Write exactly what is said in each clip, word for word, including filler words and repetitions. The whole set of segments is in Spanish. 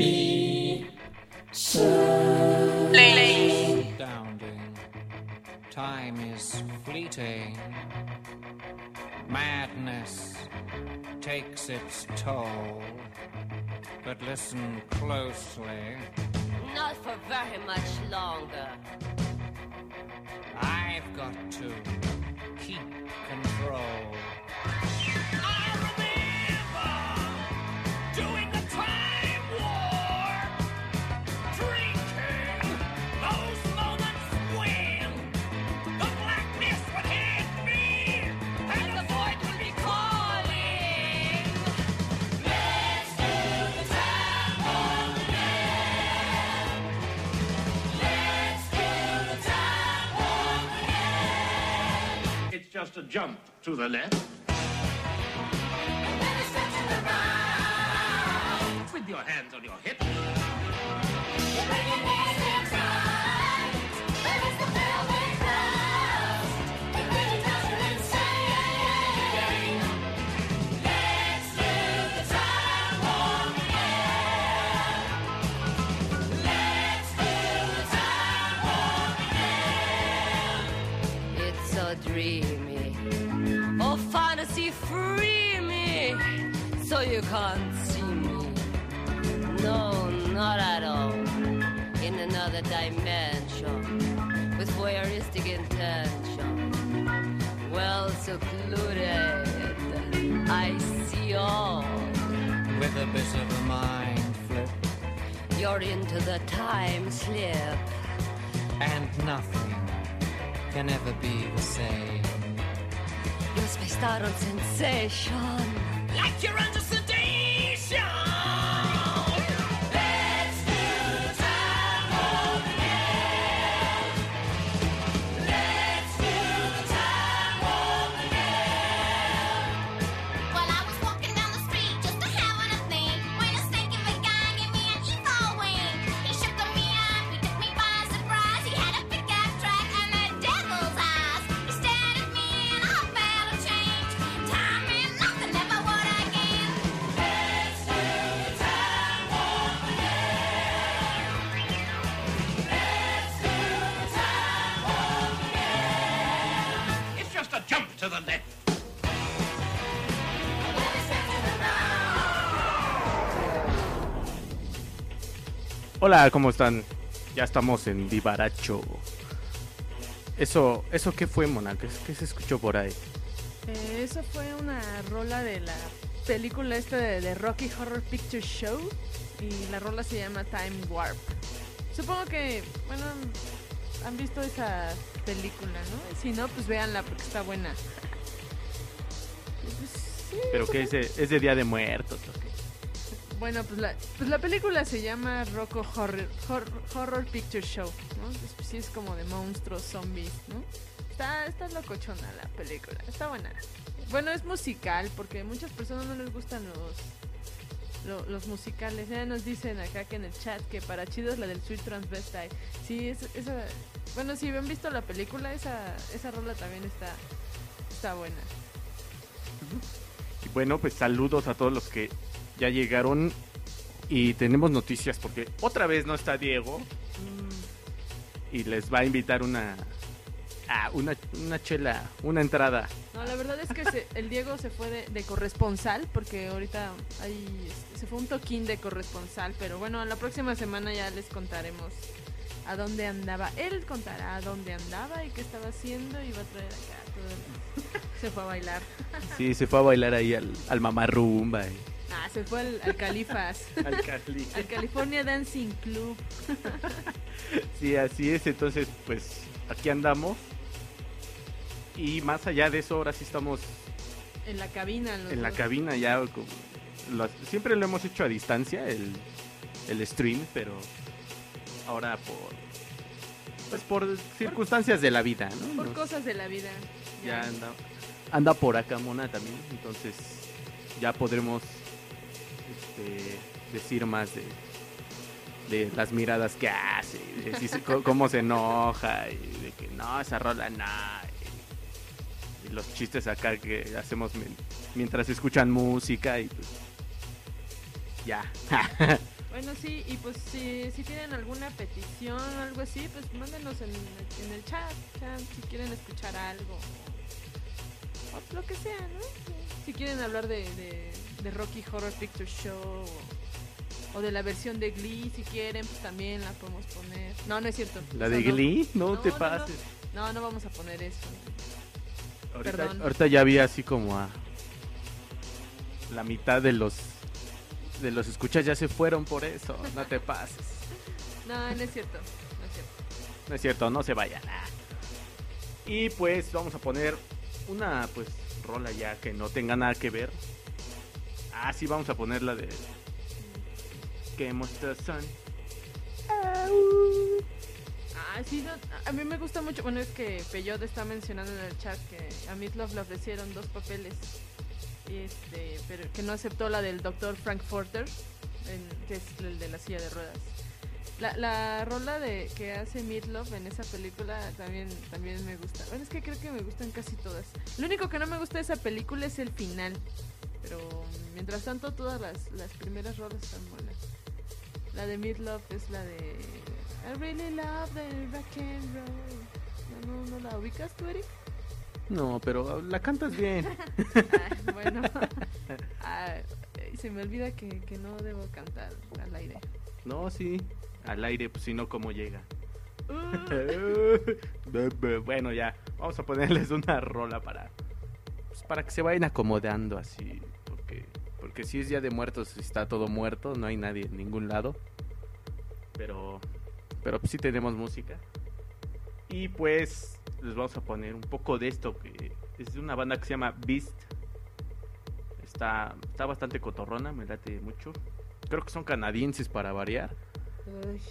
dreamy, Astounding. Time is fleeting. Madness takes its toll. But listen closely. Not for very much longer. I've got to keep control. I remember doing the time warp, drinking those moments when the black mist would hit me and the void would be calling. Let's do the time warp again. Let's do the time warp again. It's just a jump to the left. With your hands on your hips. It's so dreamy. Oh, fantasy, free me. So you can't see me. No, not at all. In another dimension. With voyeuristic intention. Well secluded. I see all. With a bit of a mind flip. You're into the time slip. And nothing can ever be the same. You're spaced out on sensation. Like you're under sedation. Let's do the time warp again. Let's do the time warp again. Well, I was walking down the street just a having a thing when a stinky big guy gave me an evil wing. He shook me up, he took me by surprise. He had a pickup truck and a devil's eyes. He stared at me and I felt a change. Time and nothing ever would again. Let's do the time warp again. Let's do the time warp again. It's just a jump to the left. Hola, ¿cómo están? Ya estamos en Vivaracho. Eso, ¿eso qué fue, Mona? ¿Qué, qué se escuchó por ahí? Eh, eso fue una rola de la película esta de, de Rocky Horror Picture Show y la rola se llama Time Warp. Supongo que, bueno, han visto esa película, ¿no? Si no, pues véanla porque está buena. Pues, sí, ¿Pero qué es de, es de Día de Muertos? ¿O qué? Bueno, pues la, pues la película se llama Rocky Horror, Horror, Horror Picture Show, ¿no? Pues sí es como de monstruos, zombies, ¿no? Está, está locochona la película, está buena. Bueno, es musical porque a muchas personas no les gustan los, lo- los musicales. Ya nos dicen acá que en el chat que para chidos la del Sweet Transvestite. Sí, es, esa, bueno, si han visto la película, esa, esa rola también está, está buena. Y bueno, pues saludos a todos los que ya llegaron y tenemos noticias porque otra vez no está Diego y les va a invitar una ah, una, una chela, una entrada. No, la verdad es que se- el Diego se fue de, de corresponsal porque ahorita hay, este, se fue un toquín de corresponsal, pero bueno, la próxima semana ya les contaremos a dónde andaba. Él contará a dónde andaba y qué estaba haciendo y va a traer acá todo el- Se fue a bailar. Sí, se fue a bailar ahí al, al mamarrumba. y- Ah, se fue al, al Califas. al Cali. Al California Dancing Club. Sí, así es. Entonces, pues aquí andamos. Y más allá de eso, ahora sí estamos En la cabina. los en la dos. cabina ya. como- lo- siempre lo hemos hecho a distancia, el, el stream, pero ahora por pues por circunstancias de la vida, ¿no? Por Nos- cosas de la vida. ya anda, anda por acá Mona también, entonces ya podremos este, decir más de, de las miradas que hace, de si se- co- cómo se enoja y de que no, esa rola no, y, y los chistes acá que hacemos mi- mientras escuchan música y pues ya. Bueno, sí, y pues si, si tienen alguna petición o algo así, pues mándenos en, en el chat, chat, si quieren escuchar algo o, o lo que sea, ¿no? Si quieren hablar de, de, de Rocky Horror Picture Show o, o de la versión de Glee, si quieren, pues también la podemos poner. No, no es cierto. ¿La eso de no. Glee? No, No, te no, pases. No, no, no vamos a poner eso. Ahorita, Perdón. ahorita ya vi así como a la mitad de los de los escuchas ya se fueron por eso. No te pases. No, no es cierto, no es cierto. No es cierto, no se vayan. Ah. Y pues vamos a poner una pues rola ya que no tenga nada que ver. Ah, sí, vamos a poner la de Game of the Sun. Ah, sí, no, a mí me gusta mucho. Bueno, es que Peyot está mencionando en el chat que a Meatloaf le ofrecieron dos papeles, este, pero que no aceptó la del doctor Frankfurter, en- que es el de la silla de ruedas. La, la rola de que hace Meatloaf en esa película también, también me gusta. Bueno, es que creo que me gustan casi todas. Lo único que no me gusta de esa película es el final. Pero mientras tanto, todas las, las primeras rolas están buenas. La de Meatloaf es la de I really love the rock and roll. ¿No, no, no la ubicas tú, Eric? No, pero la cantas bien. Ah, bueno. Ah, eh, se me olvida que, que no debo cantar al aire. No, sí. Al aire, pues si no, ¿cómo llega? Uh, Bueno, ya. Vamos a ponerles una rola para pues, para que se vayan acomodando así. Porque, porque si es Día de Muertos, está todo muerto. No hay nadie en ningún lado. Pero, pero pues sí tenemos música. Y pues les vamos a poner un poco de esto, que es de una banda que se llama Beast. Está, está bastante cotorrona, me late mucho. Creo que son canadienses para variar. uy.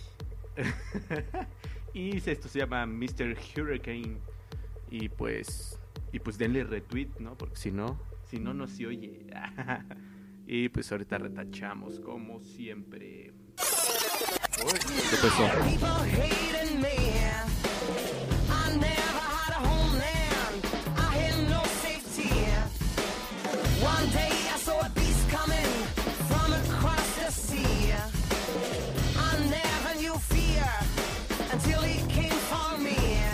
Y esto se llama mister Hurricane. Y pues y pues denle retweet, ¿no? Porque si no, si no no se oye. Y pues ahorita retachamos como siempre. Uy, ¿qué pasó? People hating me. I never had a homeland. I had no safety. One day I saw a beast coming from across the sea. I never knew fear until he came for me.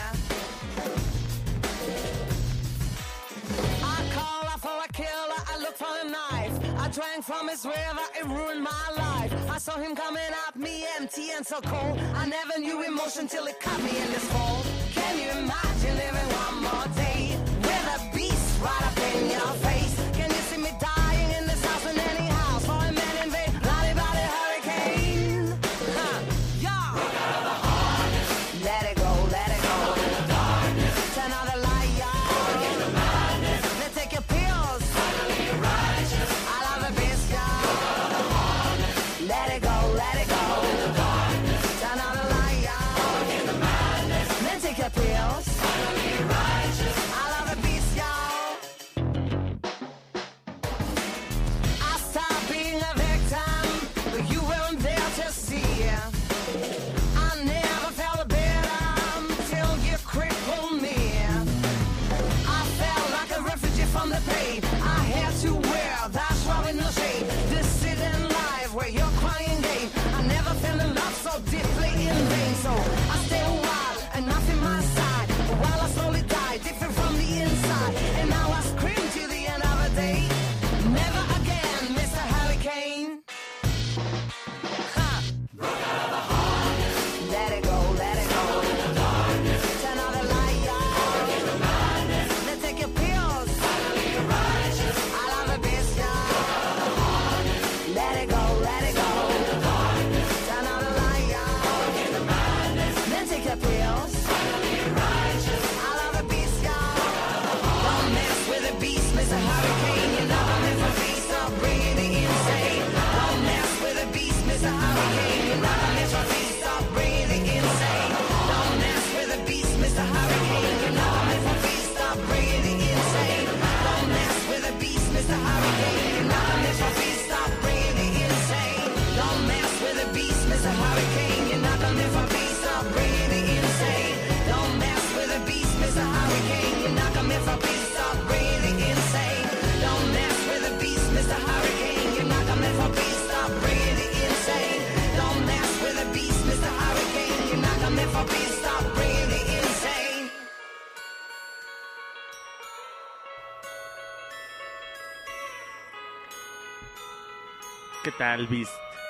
I called out for a killer. I looked for a knife. I drank from his river. It ruined my life. I saw him coming at me empty and so cold. I never knew emotion till it caught me in this hole. Can you imagine living one more day with a beast right up in your face? Can you see me dying in this house in any house for a man invade? Bloody, bloody hurricane. Huh. Yeah. Let it go, let it go. Turn on the light, y'all. Then take your pills. I love the beast, y'all. Let it go, let it go. Turn on the light, y'all. Then take your pills. I love the beast, y'all. I stopped being a victim, but you weren't there to see. I never felt better till you crippled me. I felt like a refugee from the pain. I had to wear that's why with no shame. This sitting life where you're crying game. I never fell in love so deeply in vain. So I stay a while and nothing my side. While I slowly die, different from the inside. And now I scream till the end of the day. Never again, Mister Hurricane. Huh. Let it go, let it go. Turn on the light, y'all. Then take your pills. I love the beast, y'all. Let it go, let it go. Turn on the light, y'all. ¿Qué tal, Beast?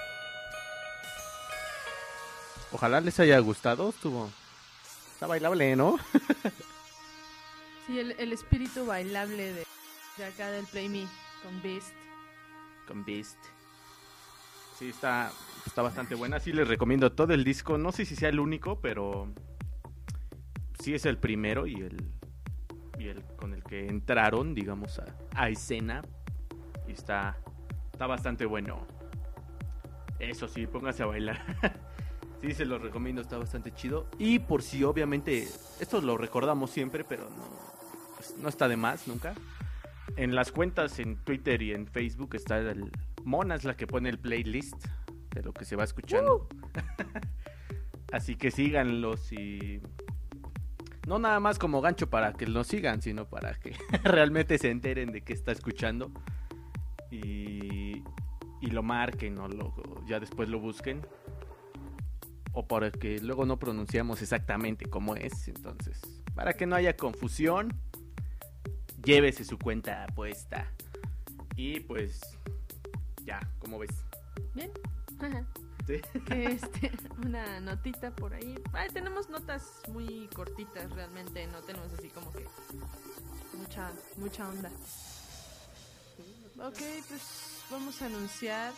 Ojalá les haya gustado, estuvo... Está bailable, ¿no? Sí, el, el espíritu bailable de, de acá del Play Me con Beast. Con Beast. Sí, está, está bastante buena. Sí, les recomiendo todo el disco. No sé si sea el único, pero sí es el primero y el, y el con el que entraron, digamos, a, a escena. Y está, está bastante bueno. Eso sí, póngase a bailar. Sí, se los recomiendo, está bastante chido. Y por si obviamente, esto lo recordamos siempre, pero no, pues, no está de más nunca. En las cuentas en Twitter y en Facebook está el... Mona es la que pone el playlist de lo que se va escuchando. Uh. Así que síganlos y... No nada más como gancho para que nos sigan, sino para que realmente se enteren de qué está escuchando. Y, y lo marquen o lo, ya después lo busquen. O para que luego no pronunciamos exactamente cómo es. Entonces, para que no haya confusión, llévese su cuenta puesta. Y pues, ya, ¿cómo ves? Bien. Ajá. ¿Sí? Que este, una notita por ahí. Ay, tenemos notas muy cortitas realmente, no tenemos así como que mucha, mucha onda. Ok, pues vamos a anunciar.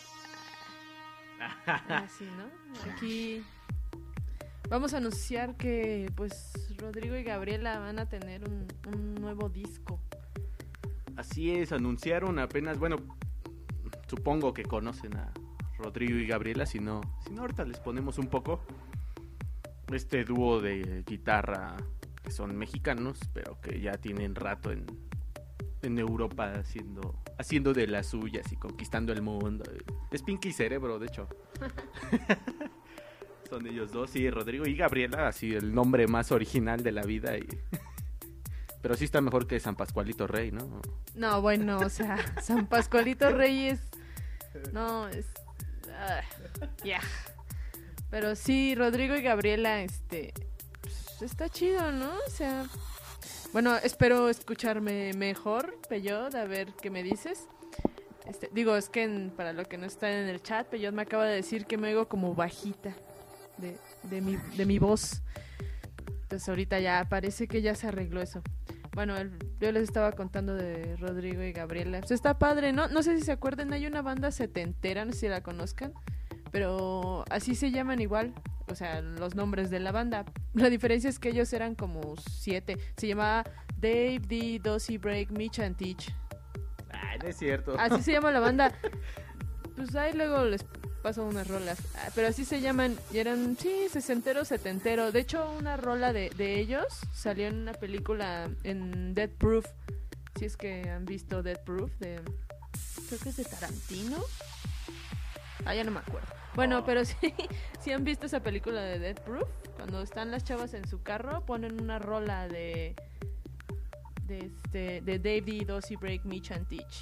Así, ¿no? Aquí vamos a anunciar que pues Rodrigo y Gabriela van a tener un, un nuevo disco. Así es, anunciaron apenas, bueno, supongo que conocen a Rodrigo y Gabriela, si no, si no ahorita les ponemos un poco. Este dúo de guitarra que son mexicanos, pero que ya tienen rato en, en Europa haciendo, haciendo de las suyas y conquistando el mundo. Es Pinky Cerebro, de hecho. Son ellos dos, sí, Rodrigo y Gabriela, así el nombre más original de la vida. Y... Pero sí está mejor que San Pascualito Rey, ¿no? No, bueno, o sea, San Pascualito Rey es... No, es... Uh, ya. Yeah. Pero sí, Rodrigo y Gabriela, este... Pues, está chido, ¿no? O sea... Bueno, espero escucharme mejor, Peyot, a ver qué me dices. Este, digo, es que en, para lo que no está en el chat, Peyot me acaba de decir que me oigo como bajita de, de, mi, de mi voz. Entonces ahorita ya parece que ya se arregló eso. Bueno, el, yo les estaba contando de Rodrigo y Gabriela. Pues está padre, ¿no? No sé si se acuerdan, hay una banda setentera, no sé si la conozcan, pero así se llaman igual, o sea, los nombres de la banda. La diferencia es que ellos eran como siete. Se llamaba Dave, D, Dosey, Break, Mitch and Teach. Ay, no es cierto. Así se llama la banda. Pues ahí luego les paso unas rolas. Ah, pero así se llaman. Y eran, sí, sesentero, setentero. De hecho, una rola de, de ellos salió en una película en Death Proof. Si es que han visto Death Proof, de... creo que es de Tarantino. Ah, ya no me acuerdo. Bueno, oh. pero sí, sí han visto esa película de Death Proof. Cuando están las chavas en su carro, ponen una rola de... De, este, de Dave D, Dosey, Break, Mitch and Teach.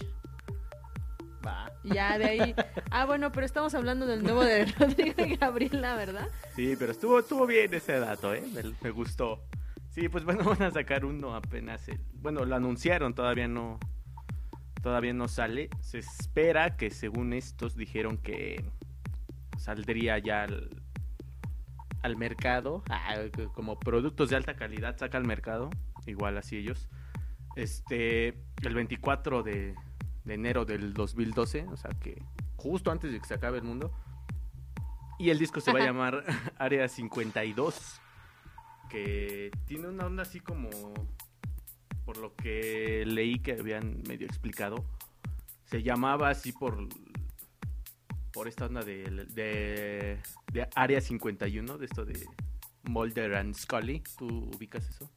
Va. Ya de ahí. Ah, bueno, pero estamos hablando del nuevo de Rodrigo y Gabriela, ¿verdad? Sí, pero estuvo, estuvo bien ese dato, ¿eh? Me, me gustó. Sí, pues bueno, van a sacar uno apenas. El, bueno, lo anunciaron, todavía no. Todavía no sale. Se espera que, según estos, dijeron que saldría ya al, al mercado. Ah, como productos de alta calidad saca al mercado. Igual así ellos. Este, el veinticuatro de, de enero del dos mil doce, o sea que justo antes de que se acabe el mundo. Y el disco se va a llamar Área cincuenta y dos, que tiene una onda así como, por lo que leí que habían medio explicado, se llamaba así por por esta onda de, de, de Área cincuenta y uno, de esto de Mulder and Scully. ¿Tú ubicas eso?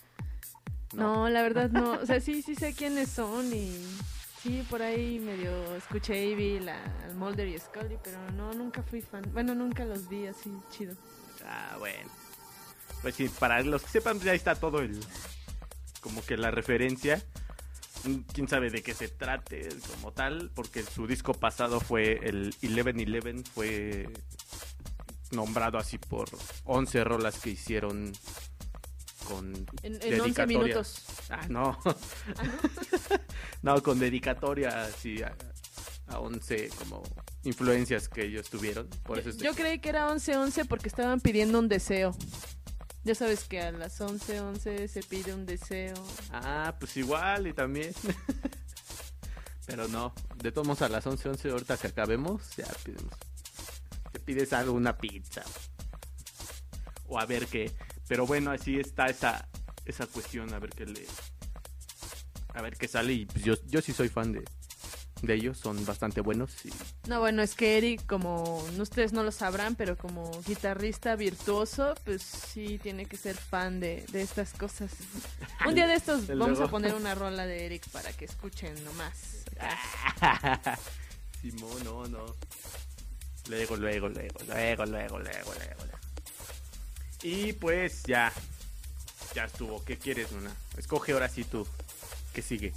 No. no, la verdad no. O sea, sí, sí sé quiénes son y sí, por ahí medio escuché y vi la, al Mulder y Scully, pero no, nunca fui fan. Bueno, nunca los vi así, chido. Ah, bueno. Pues sí, para los que sepan, ya está todo el... como que la referencia. Quién sabe de qué se trate como tal, porque su disco pasado fue el once once, fue nombrado así por once rolas que hicieron... con en, en once minutos. Ah, no. ¿Ah, no? No, con dedicatoria así a, a once como influencias que ellos tuvieron. Por eso es de Yo que- creí que era once once porque estaban pidiendo un deseo. Ya sabes que a las once once se pide un deseo. Ah, pues igual y también. Pero no, de todos modos a las once once ahorita que acabemos, ya pidemos. Te pides algo, una pizza. O a ver qué. Pero bueno, así está esa esa cuestión, a ver qué le a ver qué sale y pues yo yo sí soy fan de de ellos, son bastante buenos y No, bueno, es que Eric, como no- ustedes no lo sabrán, pero como guitarrista virtuoso, pues sí tiene que ser fan de, de estas cosas. Un día de estos Y vamos luego- a poner una rola de Eric para que escuchen nomás. Simón, no, no. Luego, luego, luego, luego, luego, luego, luego, luego. Y pues ya. Ya estuvo. ¿Qué quieres, Luna? Escoge ahora sí tú. ¿Qué sigue?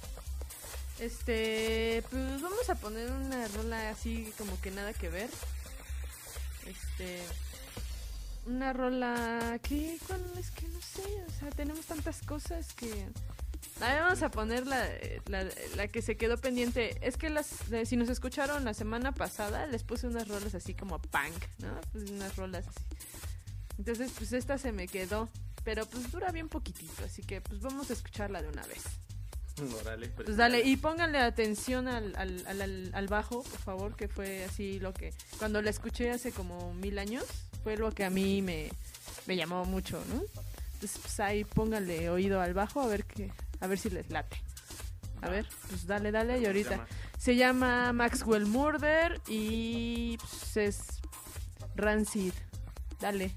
Este, pues vamos a poner una rola así como que nada que ver. Este, una rola que, ¿cuál es que no sé? O sea, tenemos tantas cosas que. A ver, vamos a poner la, la, la que se quedó pendiente. Es que las, de- si nos escucharon la semana pasada, les puse unas rolas así como punk, ¿no? Pues unas rolas así. Entonces, pues esta se me quedó. Pero pues dura bien poquitito, así que pues vamos a escucharla de una vez. Órale, Pues dale, y pónganle atención al, al, al, al- al bajo, por favor, que fue así lo que... Cuando la escuché hace como mil años, fue lo que a mí me, me llamó mucho, ¿no? Entonces, pues ahí pónganle oído al bajo a ver que, a ver si les late. A ver, pues dale, dale, y ahorita... llama? Se llama Maxwell Murder y pues, es Rancid. Dale.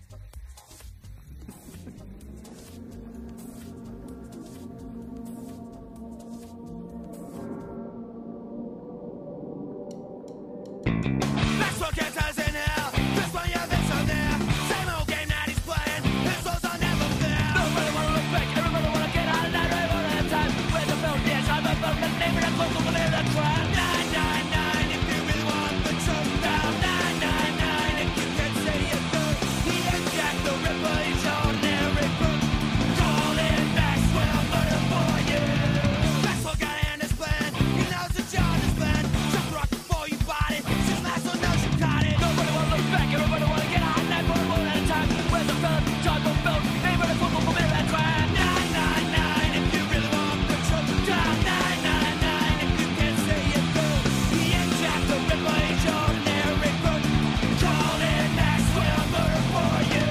Maxwell gets us in hell. Just when you've been so there. Same old game that he's playing. His souls are never fair. Nobody wanna look back. Everybody wanna get out of that river all the time. Where's the film? Yes, I'm a film. The name of the close to believe the crime. nine nine nine if you really want the truth. Now nine nine nine if you can say it through. He and Jack the Ripper, he's ordinary crook. Call in Maxwell, murder for you. Maxwell got in his plan. He knows the job is planned. Jump rock before you bought it. Since Maxwell knows you caught it. Nobody wanna look back. Everybody wanna get out. Nine one one at a time. Where's the film? John Boone film. Name of the football for that crime. Nine nine nine if you really want the truth. Dial nine nine nine if you can say it through. He ain't Jack the Ripper, he's ordinary crook. Call in Maxwell, murder for you.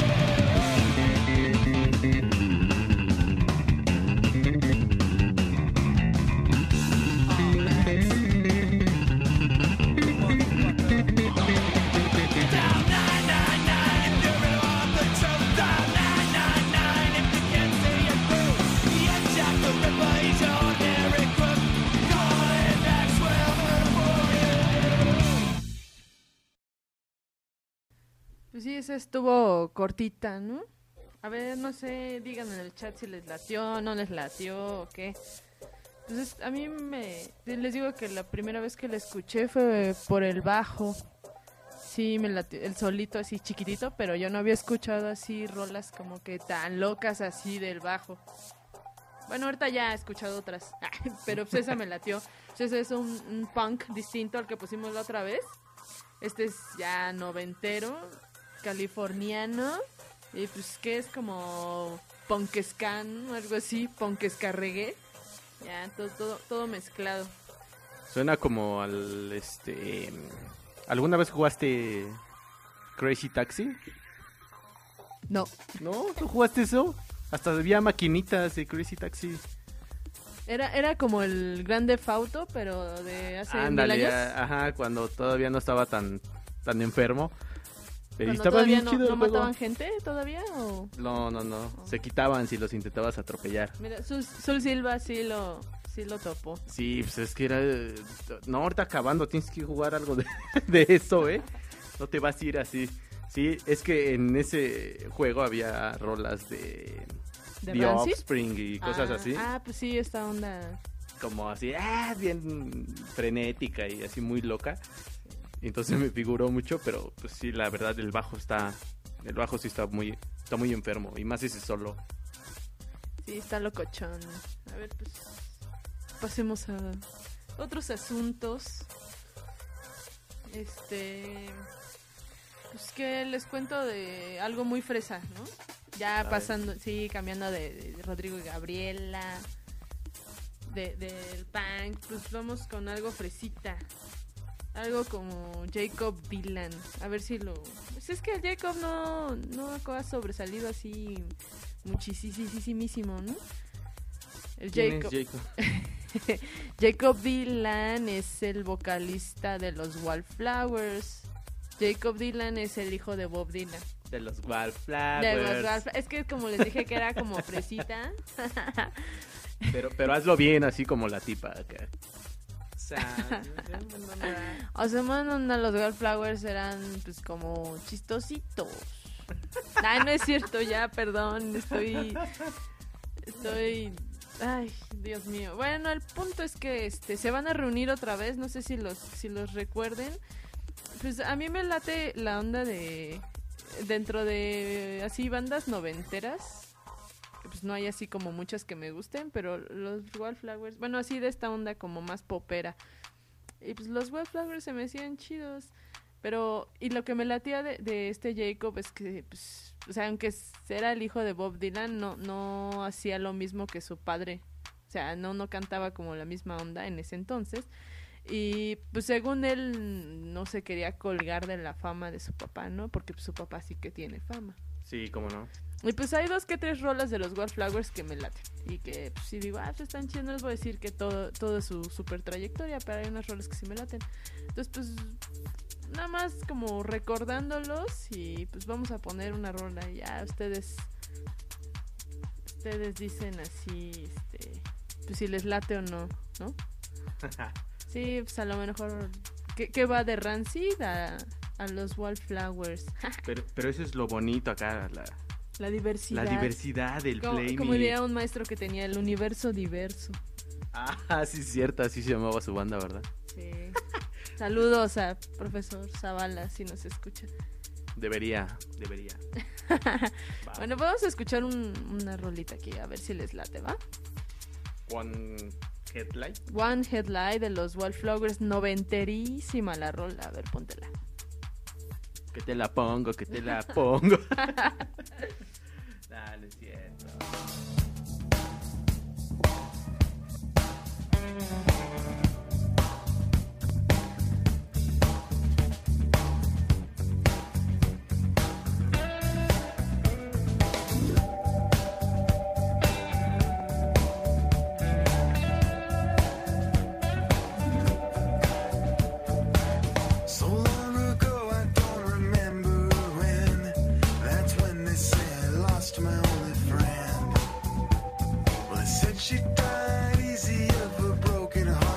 Dial nine nine nine if you really want the truth. Dial nine nine nine if you can't see it through. He ain't Jack the Ripper, he's ordinary crook. Call in Maxwell, murder for you. Pues sí, esa estuvo cortita, ¿no? A ver, no sé, digan en el chat si les latió, no les latió o qué. Entonces, a mí me... Les digo que la primera vez que la escuché fue por el bajo. Sí, me latió, el solito así chiquitito, pero yo no había escuchado así rolas como que tan locas así del bajo. Bueno, ahorita ya he escuchado otras, pero pues esa me latió. Entonces es un, un punk distinto al que pusimos la otra vez. Este es ya noventero, californiano, y pues que es como punk ska, ¿no? Algo así, punk ska reggae. Ya, todo, todo, todo mezclado. Suena como al este ¿alguna vez jugaste Crazy Taxi? No, ¿No? ¿Tú jugaste eso? Hasta había maquinitas de Crazy Taxi. era, era como el Grand Theft Auto, pero de hace Ándale, mil años. a- ajá, cuando todavía no estaba tan tan enfermo. Y Cuando estaba todavía bien no, chido no el juego. mataban gente todavía, o... No, no, no. Se quitaban si los intentabas atropellar. Mira, Sul, Sul Silva sí lo, sí lo topó. Sí, pues es que era... eh, No, ahorita acabando tienes que jugar algo de, de eso, ¿eh? No te vas a ir así. Sí, es que en ese juego había rolas de... ¿De The Rancid? Offspring y cosas Ah, así. Ah, pues sí, esta onda. Como así, ah, bien frenética y así muy loca. Y entonces me figuró mucho, pero pues sí, la verdad el bajo está... El bajo sí está muy, está muy enfermo. Y más ese solo. Sí, está locochón. A ver, pues pasemos a otros asuntos. Este... Pues que les cuento de algo muy fresa, ¿no? Ya A pasando, sí, cambiando de, de Rodrigo y Gabriela, de, del punk, pues vamos con algo fresita. Algo como Jacob Dylan. A ver si lo... Pues es que el Jacob no, no ha sobresalido así muchísimo, ¿no? El ¿Quién Jacob. es Jacob? Jacob Dylan es el vocalista de los Wallflowers. Jacob Dylan es el hijo de Bob Dylan. De los Wallflowers. De los Wallflowers. Es que como les dije que era como fresita. Pero, pero hazlo bien, así como la tipa acá. O sea, O sea, bueno, no, los Wallflowers eran pues como chistositos. Ay, no es cierto, ya, perdón, estoy... Estoy... Ay, Dios mío. Bueno, el punto es que este se van a reunir otra vez, no sé si los si los recuerden. Pues a mí me late la onda de... Dentro de así bandas noventeras. Pues no hay así como muchas que me gusten, pero los Wallflowers... Bueno, así de esta onda como más popera. Y pues los Wallflowers se me hacían chidos. Pero... Y lo que me latía de, de este Jacob es que... Pues, o sea, aunque era el hijo de Bob Dylan, no, no hacía lo mismo que su padre. O sea, no, no cantaba como la misma onda en ese entonces. Y pues según él no se quería colgar de la fama de su papá, ¿no? Porque pues, su papá sí que tiene fama. sí, cómo no. Y pues hay dos que tres rolas de los Wallflowers que me laten. Y que pues, si digo, ah, pues están chidos, no les voy a decir que todo, todo es su super trayectoria, pero hay unas rolas que sí me laten. Entonces pues nada más como recordándolos y pues vamos a poner una rola. Ya ustedes ustedes dicen así, este, pues si les late o no, ¿no? Sí, pues a lo mejor que, que va de Rancid a, a los Wallflowers. Pero, pero eso es lo bonito acá, la, La diversidad. la diversidad del Como, Play como Me. diría un maestro que tenía el universo diverso. Ah, sí, cierto, así se llamaba su banda, ¿verdad? Sí. Saludos a profesor Zavala si nos escucha. Debería, debería. Bueno, vamos a escuchar un, una rolita aquí, a ver si les late, ¿va? One Headlight. One Headlight de los Wallflowers, noventerísima la rola, a ver, póntela. Que te la pongo, que te la pongo. Dale, es cierto. So long ago, I don't remember when. That's when they said I lost my only friend. Well, they said she died easy of a broken heart.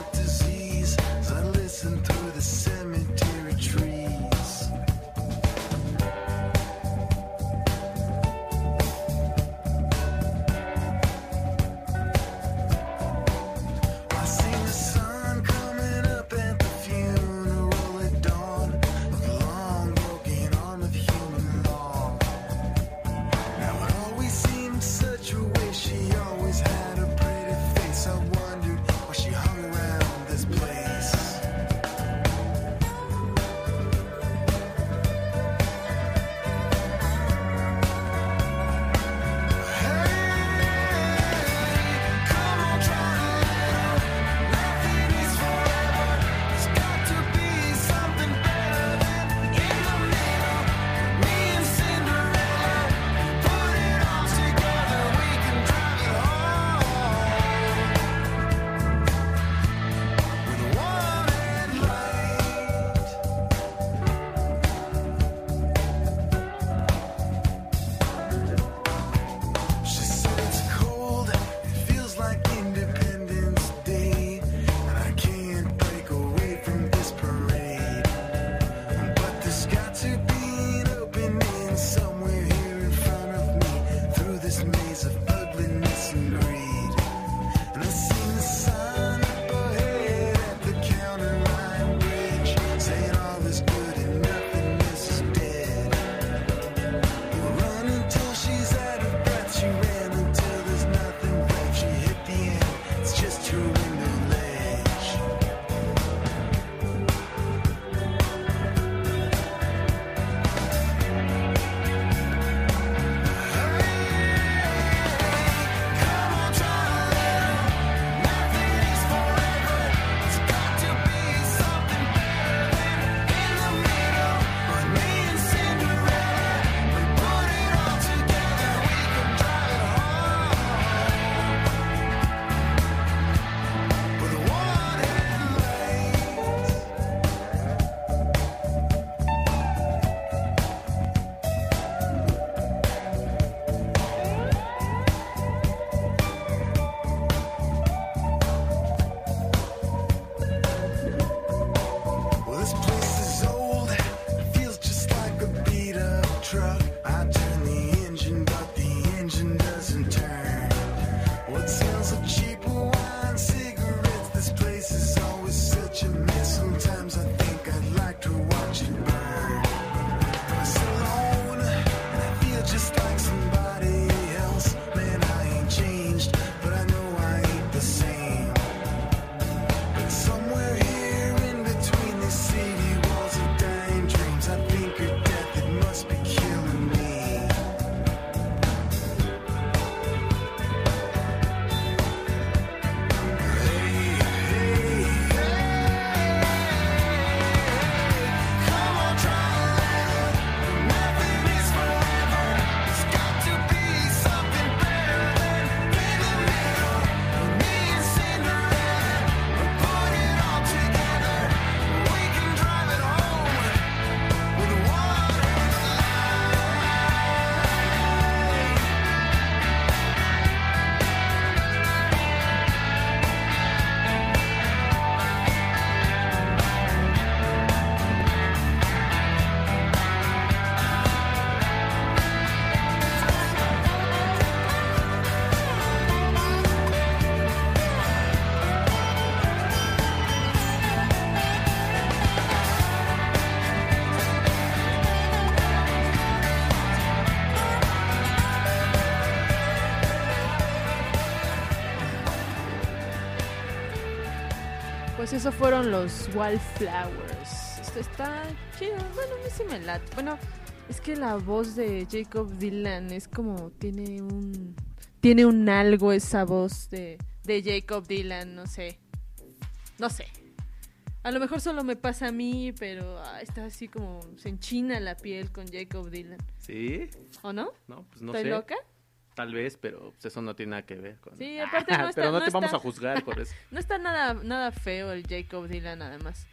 pues eso fueron los Wildflowers. Esto está chido. Bueno, a mí sí me late. Bueno, es que la voz de Jacob Dylan es como... Tiene un... Tiene un algo esa voz de, de Jacob Dylan, no sé. No sé. A lo mejor solo me pasa a mí, pero ah, está así como... Se enchina la piel con Jacob Dylan. ¿Sí? ¿O no? No, pues no ¿Estoy sé. loca? Tal vez, pero pues, eso no tiene nada que ver con... Sí, aparte no está... pero no, no te vamos está- a juzgar por eso. No está nada, nada feo el Jacob Dylan, además.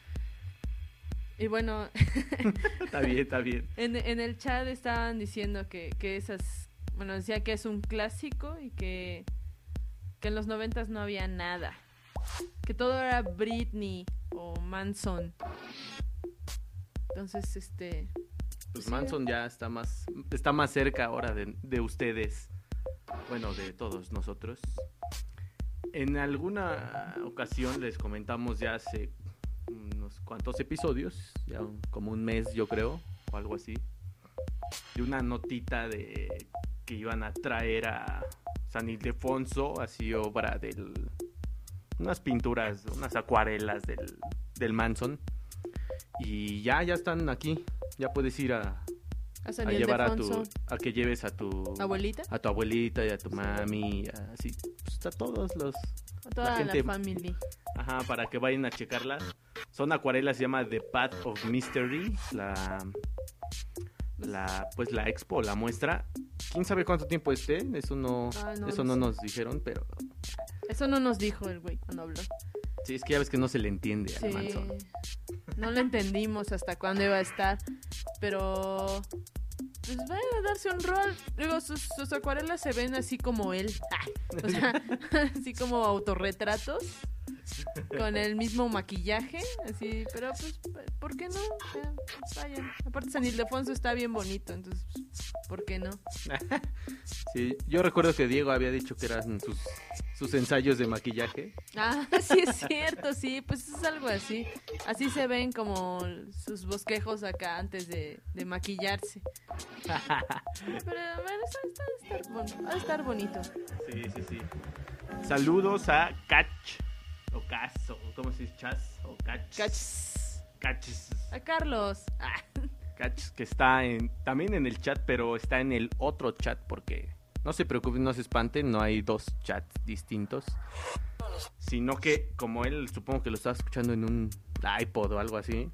Y bueno, Está bien, está bien. en, en el chat estaban diciendo que, que esas... Bueno, decía que es un clásico y que, que en los noventas no había nada. Que todo era Britney o Manson. Entonces, este... Pues sí. Manson ya está más está más cerca ahora de, de ustedes. Bueno, de todos nosotros. En alguna ocasión les comentamos ya hace unos cuantos episodios, ya un- como un mes yo creo, o algo así, de una notita de que iban a traer a San Ildefonso, así obra del... unas pinturas, unas acuarelas del, del Manson. Y ya, ya están aquí. Ya puedes ir a, A San a llevar a tu... Ildefonso. a que lleves a tu... ¿Abuelita? A tu abuelita y a tu mami, a- así, pues a todos los... A toda la, gente- family. Ajá, para que vayan a checarlas. Son acuarelas, se llama The Path of Mystery, la, la, pues la expo, la muestra. ¿Quién sabe cuánto tiempo esté? Eso no, Ah, no, eso no no sé. nos dijeron, pero Eso no nos dijo el güey cuando habló. sí, es que ya ves que no se le entiende al Sí. Manson. No lo entendimos hasta cuándo iba a estar. Pero... Pues vayan a darse un rol. Digo, sus, sus acuarelas se ven así como él. Ah, o sea, así como autorretratos. Con el mismo maquillaje. Así, pero pues, ¿por qué no? O sea, pues vayan. Aparte San Ildefonso está bien bonito. Entonces, pues, ¿por qué no? Sí, yo recuerdo que Diego había dicho que eran sus, sus ensayos de maquillaje. Ah, sí es cierto, sí, pues es algo así. Así se ven como sus bosquejos acá antes de, de maquillarse. Pero bueno, está, está, está bon- va a estar bonito. Sí, sí, sí. Saludos a Catch. O Cas, o ¿cómo se dice? Chas, o Catch. Cachs. Catch. A Carlos. Ah, Catch, que está en, también en el chat, pero está en el otro chat porque no se preocupen, no se espanten, no hay dos chats distintos, sino que como él supongo que lo estaba escuchando en un iPod o algo así,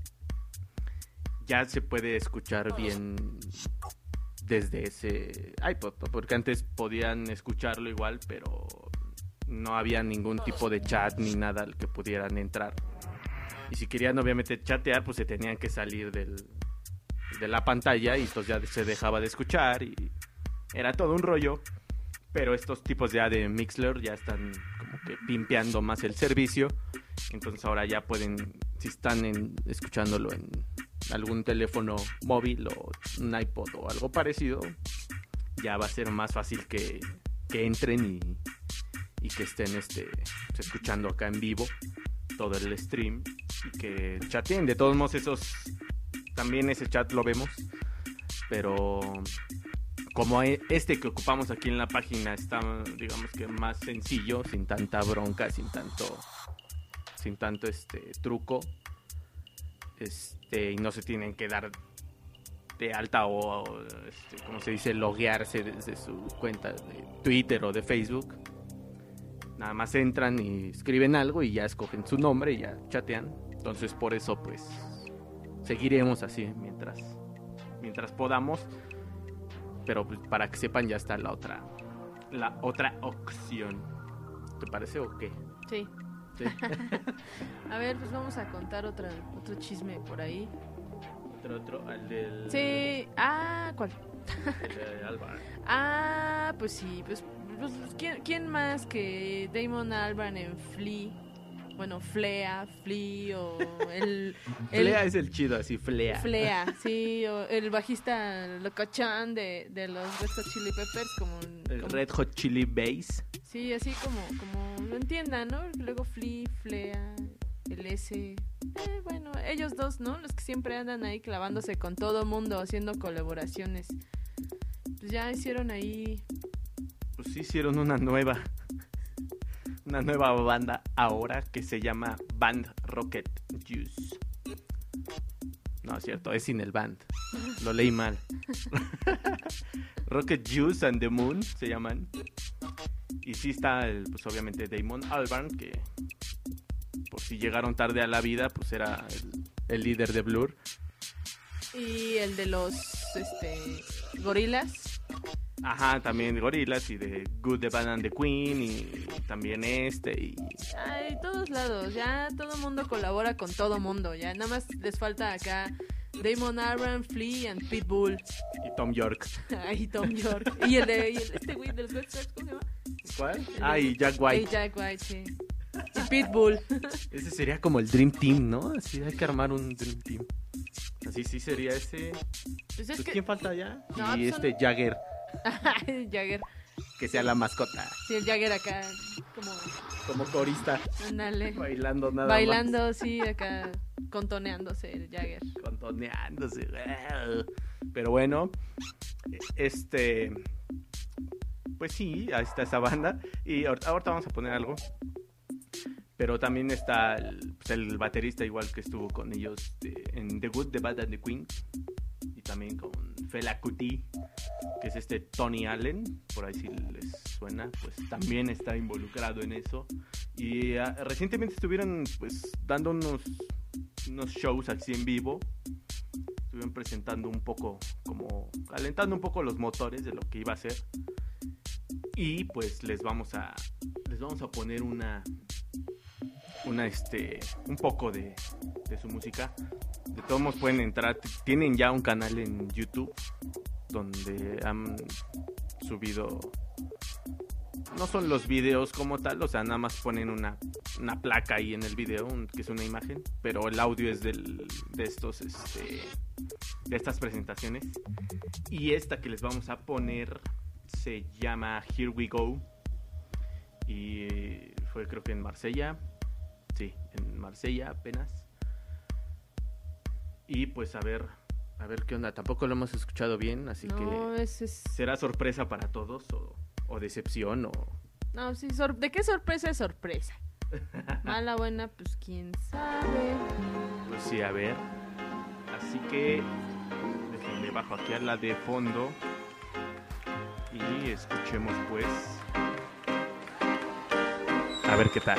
ya se puede escuchar bien desde ese iPod, ¿no? Porque antes podían escucharlo igual, pero no había ningún tipo de chat ni nada al que pudieran entrar. Y si querían obviamente chatear, pues se tenían que salir del, de la pantalla y entonces ya se dejaba de escuchar y era todo un rollo. Pero estos tipos ya de Mixler ya están como que pimpeando más el servicio. Entonces ahora ya pueden, si están en, escuchándolo en algún teléfono móvil o un iPod o algo parecido, ya va a ser más fácil que, que entren y, y que estén este, pues, escuchando acá en vivo todo el stream y que chateen. De todos modos, esos también ese chat lo vemos, pero como e- este que ocupamos aquí en la página está, digamos que más sencillo, sin tanta bronca, sin tanto sin tanto este truco, este y no se tienen que dar de alta o, o, este, como se dice, loguearse desde su cuenta de Twitter o de Facebook. Nada más entran y escriben algo y ya escogen su nombre y ya chatean. Entonces por eso pues seguiremos así mientras mientras podamos. Pero pues, para que sepan ya está la otra la otra opción. ¿Te parece o qué? sí. Sí. A ver, pues vamos a contar otra, otro chisme por ahí. Otro, otro, al del... Sí. Ah, ¿cuál? el de Álvaro. Ah, pues sí, pues, pues ¿quién, quién más que Damon Albarn en Flea? Bueno, Flea, Flea o el... el Flea es el chido, así, Flea. Flea, sí, o el bajista locochón de, de los Red Hot Chili Peppers, como... El como- Red Hot Chili Bass. Sí, así como, como lo entiendan, ¿no? Luego Flea, Flea, el S... Eh, bueno, ellos dos, ¿no? Los que siempre andan ahí clavándose con todo mundo, haciendo colaboraciones. Pues ya hicieron ahí... Pues sí hicieron una nueva. una nueva banda ahora que se llama Band Rocket Juice. No, es cierto, es sin el band. Lo leí mal. Rocket Juice and the Moon se llaman. Y sí está, el, pues obviamente, Damon Albarn, que por si llegaron tarde a la vida, pues era el, el líder de Blur. Y el de los este gorilas. Ajá, también Gorillaz y de Good, the Bad and the Queen y también este y... Ay, todos lados, ya todo mundo colabora con todo mundo, ya nada más les falta acá Damon Albarn, Flea and Pitbull. Y Tom York. Ay, Tom York. Y el de y el, este güey de los Red Sox, ¿cómo se llama? ¿Cuál? Ah, y Jack White. Y Jack White, sí. Y Pitbull. Ese sería como el Dream Team, ¿no? Así hay que armar un Dream Team. Así sí sería ese... Pues es Pues, que... ¿quién falta ya? No, y pues son- este Jagger, Jagger. que sea la mascota. Sí, el Jagger acá, como, Como corista. ándale. Bailando nada Bailando, sí, acá, contoneándose el Jagger. más. Contoneándose. Pero bueno, este... Pues sí, ahí está esa banda. Y ahorita, ahorita vamos a poner algo. Pero también está el, pues, el baterista igual que estuvo con ellos de- en The Good, The Bad and The Queen. Y también con Fela Kuti, que es este Tony Allen, por ahí si les suena, pues también está involucrado en eso. Y ah, recientemente estuvieron pues dando unos, unos shows así en vivo. Estuvieron presentando un poco, como calentando un poco los motores de lo que iba a ser. Y pues les vamos a les vamos a poner una una este un poco de, de su música. De todos modos pueden entrar, t- tienen ya un canal en YouTube donde han subido, no son los videos como tal, o sea, nada más ponen una, una placa ahí en el video, un- que es una imagen, pero el audio es del, de estos este de estas presentaciones. Y esta que les vamos a poner se llama Here We Go y fue creo que en Marsella. Sí, en Marsella apenas. Y pues a ver, a ver qué onda. Tampoco lo hemos escuchado bien, así No, que es, es... será sorpresa para todos o, o decepción o... No, sí, sor- ¿de qué sorpresa es sorpresa? Mala, buena, pues quién sabe. Pues sí, a ver. Así que déjenle bajo aquí a la de fondo y escuchemos pues. A ver qué tal.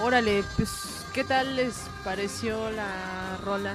órale, pues, ¿qué tal les pareció la rola?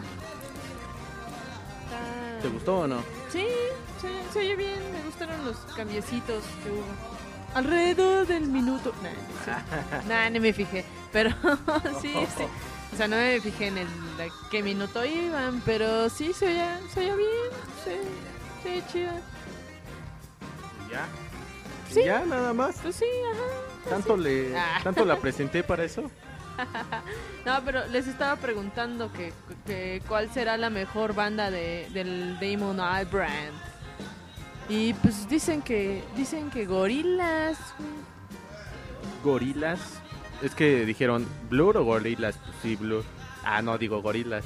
Está- ¿Te gustó o no? Sí, sí, se oye bien, me gustaron los cambiecitos que hubo. Alrededor del minuto. Nah, sí. Nah, no me fijé, pero sí, sí. O sea, no me fijé en el de qué minuto iban, pero sí se oía, se oía bien, sí, sí, chido. ¿Y ya? ¿Y Sí. ya, nada más? Pues sí, ajá. ¿Tanto, le, Ah. ¿Tanto la presenté para eso? No, pero les estaba preguntando que, que cuál será la mejor banda de, del Damon Albarn. Y pues dicen que dicen que Gorilas. Gorilas. Es que dijeron Blur o Gorilas. Pues sí, Blur. Ah, no, digo Gorilas.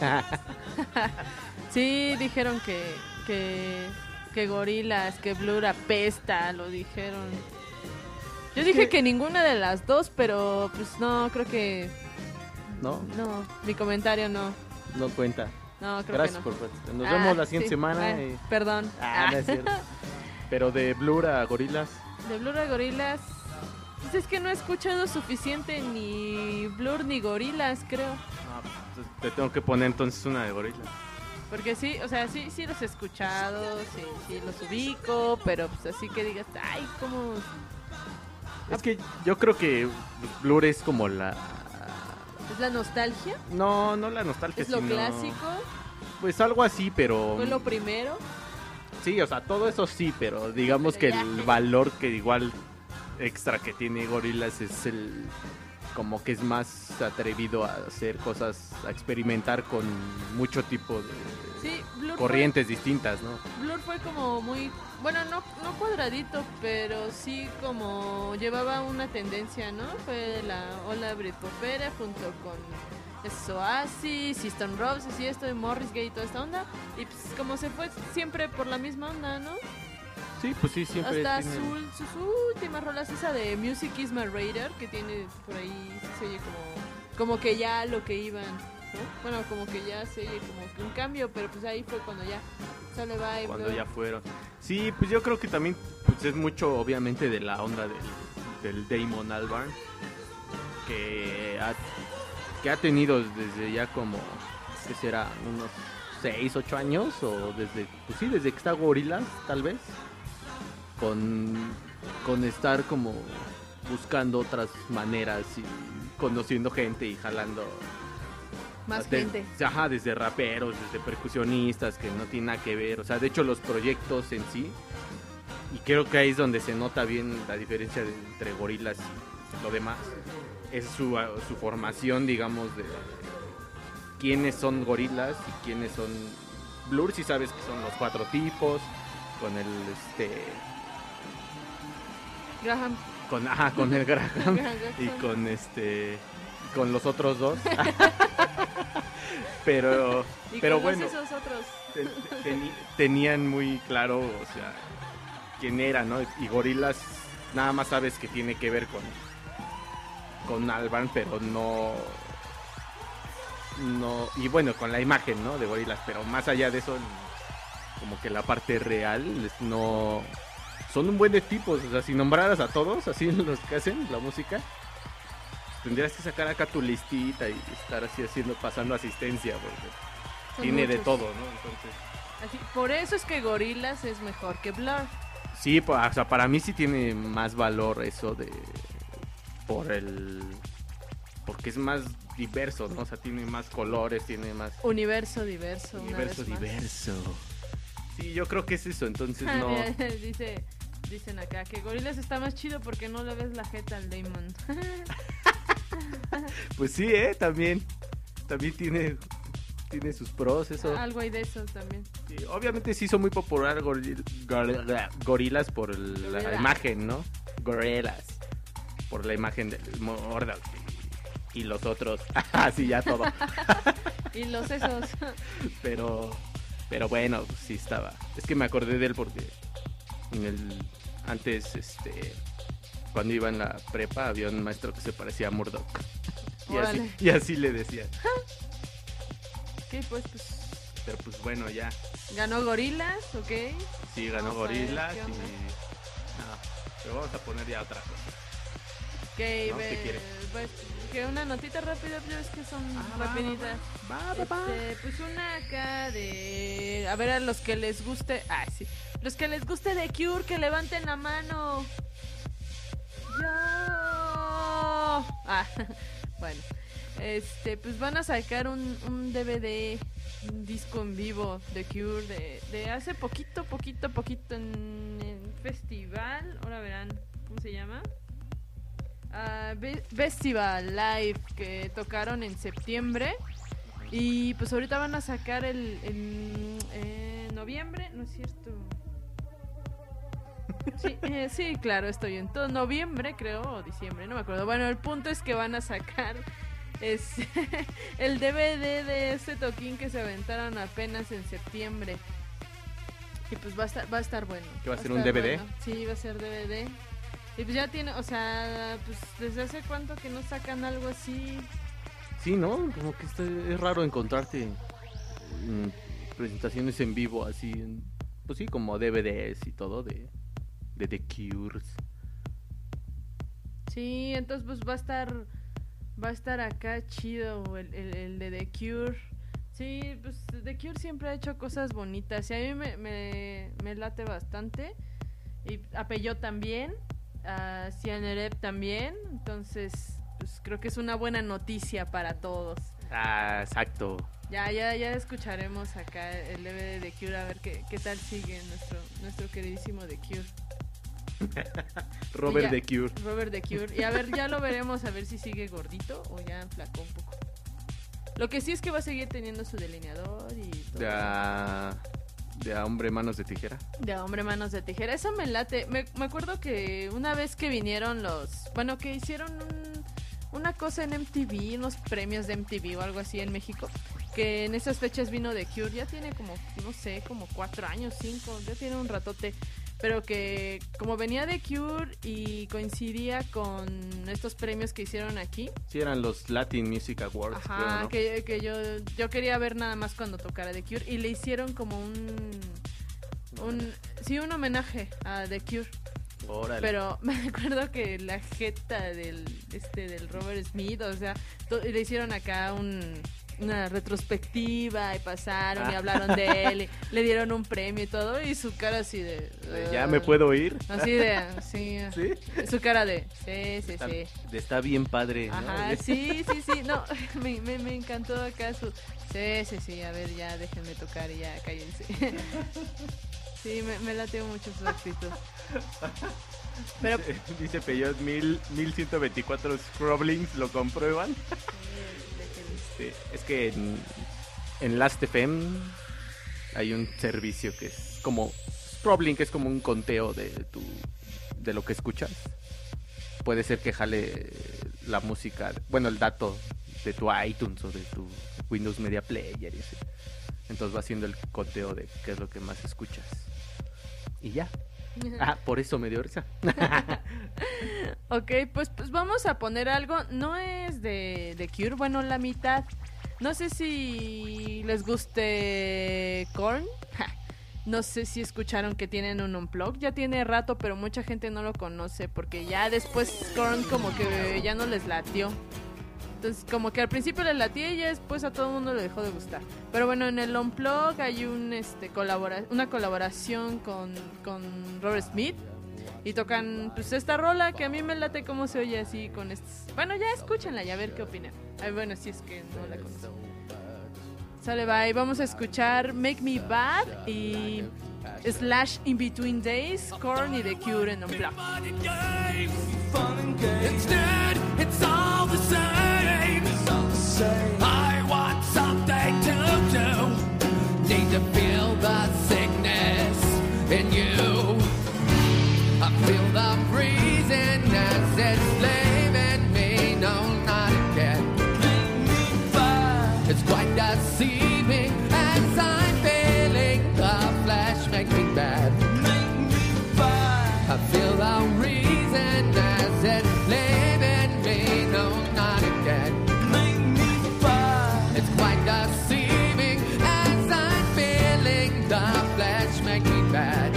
Sí, dijeron que que que Gorilas, que Blur apesta, lo dijeron. Yo dije que- que ninguna de las dos, pero pues no, creo que No, no, mi comentario no. no cuenta. No, creo Gracias que por no. participar. Nos Ah, vemos la siguiente sí. semana. Ah, y- Perdón. Ah, no es cierto. Pero de Blur a Gorilas. De Blur a Gorilas. Pues es que no he escuchado suficiente ni Blur ni Gorilas, creo. No, pues, te tengo que poner entonces una de Gorilas. Porque sí, o sea, sí, sí los he escuchado, sí, sí los ubico, pero pues así que digas, ay, cómo... Es que yo creo que Blur es como la... ¿Es la nostalgia? No, no la nostalgia. ¿Es lo sino- clásico? Pues algo así, pero... ¿Fue lo primero? Sí, o sea, todo eso sí, pero digamos Pero que ya. el valor que igual extra que tiene Gorillaz es el... Como que es más atrevido a hacer cosas, a experimentar con mucho tipo de Sí, Blur corrientes distintas, ¿no? Fue, Blur fue como muy... Bueno, no, no cuadradito, pero sí como llevaba una tendencia, ¿no? Fue la ola Britpopera junto con es Oasis, Stone Roses y esto de Morrisgate y toda esta onda. Y pues como se fue siempre por la misma onda, ¿no? Sí, pues sí, siempre Hasta tienen- su, sus últimas rolas, esa de Music is my radar, que tiene por ahí, sí se oye como, como que ya lo que iban, ¿no? Bueno, como que ya se oye como que un cambio, pero pues ahí fue cuando ya sale bye, cuando Blur. ya fueron. Sí, pues yo creo que también pues es mucho obviamente de la onda del, del Damon Albarn que ha, que ha tenido desde ya como, ¿qué será? Unos seis, ocho años o desde, pues sí, desde que está Gorillaz tal vez, con, con estar como buscando otras maneras y conociendo gente y jalando Más de- gente. Ajá, desde raperos, desde percusionistas, que no tiene nada que ver. O sea, de hecho, los proyectos en sí. Y creo que ahí es donde se nota bien la diferencia de- entre Gorillaz y lo demás. Es su, su formación, digamos, de quiénes son Gorillaz y quiénes son Blur. Si sabes que son los cuatro tipos, con el este. Graham. Con, ajá, con el Graham Graham y Jackson. con este. Con los otros dos. pero Y pero con bueno, los esos otros. te- te- teni- tenían muy claro, o sea, quién era, ¿no? Y Gorillaz nada más sabes que tiene que ver con con Albarn, pero no no y bueno, con la imagen, ¿no? De Gorillaz, pero más allá de eso, como que la parte real es- no son un buen de tipos, o sea, si nombraras a todos, así los que hacen la música, tendrías que sacar acá tu listita y estar así haciendo, pasando asistencia, porque Son tiene de muchos. todo, ¿no? Entonces, Así, por eso es que Gorillaz es mejor que Blur. sí, pa- o sea, para mí sí tiene más valor eso de por el porque es más diverso, ¿no? O sea, tiene más colores, tiene más Universo diverso. una universo vez más. diverso. Sí, yo creo que es eso, entonces Ah, no. mira, dice, dicen acá que Gorillaz está más chido porque no le ves la jeta al Damon. Pues sí, eh, también también tiene tiene sus pros eso. Algo hay de eso también. Sí, obviamente sí hizo muy popular Goril- Gor- Gorillaz por el- la Gorillaz. imagen, ¿no? Gorillaz. Por la imagen del Murdoch y, y los otros. Así ya todo. Y los esos. Pero pero bueno, pues sí estaba. Es que me acordé de él porque en el antes este cuando iba en la prepa había un maestro que se parecía a Murdoch. Y así, Órale. y así le decían. Ok, pues, pues Pero pues bueno, ya. ganó Gorillaz, ok. Sí, ganó Vamos a ver Gorillaz qué y... onda. No, pero vamos a poner ya otra cosa. Que ¿No? ¿Qué ve- quieres? pues, que una notita rápida, pero es que son rapiditas. Va, va, va. Este, pues una acá de... A ver, a los que les guste... Ah, sí. Los que les guste The Cure, que levanten la mano. Yo... Ah, bueno. Este, pues van a sacar un, un D V D, un disco en vivo de Cure de, de hace poquito, poquito, poquito en, en festival. Ahora verán, ¿cómo se llama? Uh, Be- Festival Live, que tocaron en septiembre. Y pues ahorita van a sacar el, el eh, noviembre, ¿no es cierto? Sí, eh, sí, claro, estoy en todo noviembre, creo, o diciembre, no me acuerdo. Bueno, el punto es que van a sacar es el D V D de este toquín que se aventaron apenas en septiembre. Y pues va a estar, va a estar bueno. ¿Qué va a ser estar un D V D? bueno. Sí, va a ser D V D. Y pues ya tiene, o sea, pues desde hace cuánto que no sacan algo así. Sí, ¿no? Como que este- es raro encontrarte mm, presentaciones en vivo así, en- pues sí, como D V Ds y todo de, de The Cures. Sí, entonces pues va a estar va a estar acá chido el, el, el de The Cure. Sí, pues The Cure siempre ha hecho cosas bonitas y a mí me, me, me late bastante. Y a Peyot también, a Cianerep también, entonces pues creo que es una buena noticia para todos. Ah, exacto. Ya, ya, ya escucharemos acá el D V D de Cure a ver qué, qué tal sigue nuestro, nuestro queridísimo The Cure. Robert Ya, The Cure. Robert The Cure. Y a ver, ya lo veremos a ver si sigue gordito o ya flacó un poco. Lo que sí es que va a seguir teniendo su delineador y todo. De a, de a hombre manos de tijera. De hombre manos de tijera. Eso me late. Me, me acuerdo que una vez que vinieron los... Bueno, que hicieron un, una cosa en M T V, unos premios de M T V o algo así en México. Que en esas fechas vino The Cure. Ya tiene como, no sé, como cuatro años, cinco. Ya tiene un ratote. Pero que como venía de Cure y coincidía con estos premios que hicieron aquí. Sí, eran los Latin Music Awards, Ajá, creo, ¿no? que, que yo, yo quería ver nada más cuando tocara The Cure. Y le hicieron como un... un sí, un homenaje a The Cure. Órale. Pero me acuerdo que la jeta del, este, del Robert Smith, o sea, to- le hicieron acá un... una retrospectiva y pasaron y Ah. hablaron de él y le dieron un premio y todo y su cara así de Eh, ¿Ya me puedo ir? así de sí, ¿Sí? su cara de sí sí Está, sí de- está bien padre, ¿no? ajá sí sí sí no me, me, me encantó acá su sí sí sí a ver ya déjenme tocar y ya cállense sí me, me lateó mucho su actitud pero Dice, dice Peyot, mil, mil ciento veinticuatro Scroblings, ¿lo comprueban? Sí, es que en, en Last F M hay un servicio que es como Scrobbling, que es como un conteo de tu de lo que escuchas. Puede ser que jale la música, bueno, el dato de tu iTunes o de tu Windows Media Player y así. Entonces va haciendo el conteo de qué es lo que más escuchas. Y ya. Ah, por eso me dio risa. Ok, pues, pues vamos a poner algo. No es de, de Cure, bueno, la mitad. No sé si les guste Korn. Ja. No sé si escucharon que tienen un unplug. Ya tiene rato, pero mucha gente no lo conoce porque ya después Korn como que ya no les latió. Entonces, como que al principio les latía y ya después a todo el mundo le dejó de gustar. Pero bueno, en el Unplug hay un, este, colabora una colaboración con, con Robert Smith. Y tocan pues esta rola que a mí me late cómo se oye así con estos... Bueno, ya escúchenla y a ver qué opinan. Ay, bueno, si es que no la conocen. Sale, bye. Vamos a escuchar Make Me Bad y Slash In Between Days, Korn y The Cure en Unplug. Instead, it's all the same. I want something to do. Need to feel the sickness in you. I feel the freezing as it's leaving me. No, not again. It's quite deceiving as I'm feeling the flesh make me bad. I feel the reason as it's leaving me. No, not again. It's quite deceiving as I'm feeling the flesh make me bad.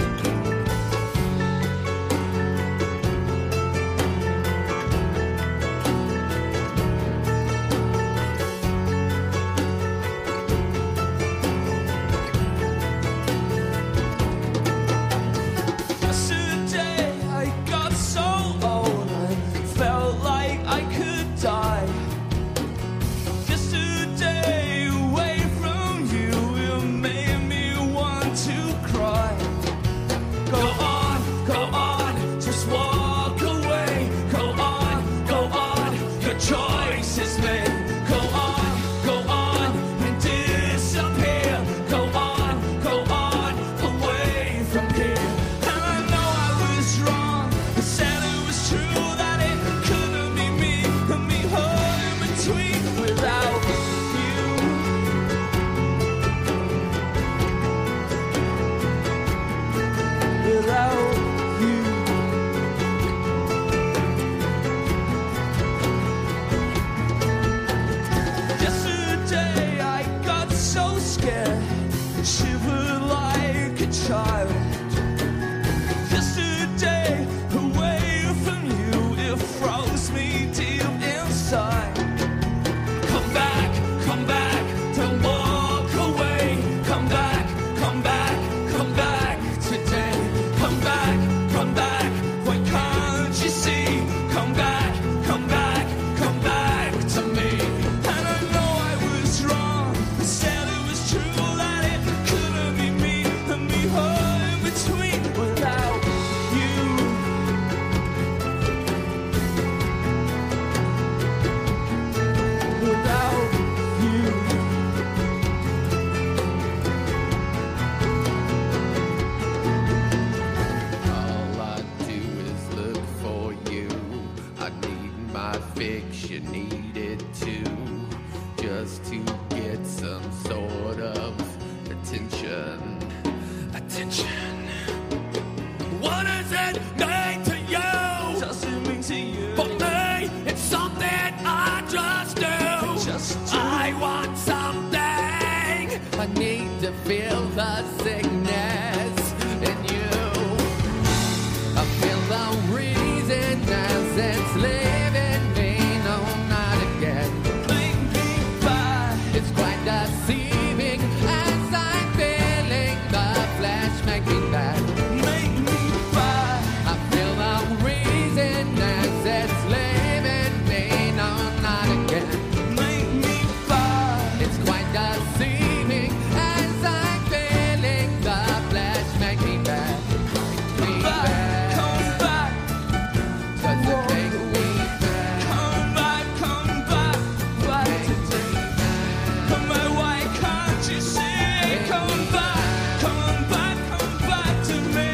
fix you needed to, just to get some sort of attention. Attention. What does it mean to you? Does it mean to you? For me, it's something I just do. Just do. I want something. I need to feel the sickness in you. I feel the reason as it's leaving me, no, not again. Make me buy. It's quite deceiving as I'm feeling the flesh make me bad. Make me buy. I feel the reason as it's leaving me, no, not again. Make me buy. It's quite deceiving as I'm feeling the flesh make me bad. Make me Back, bad. come back. Does it make me bad? Come back, come back. Back Make to me take. bad. Come on, why can't you see? Come back, come back, come back to me.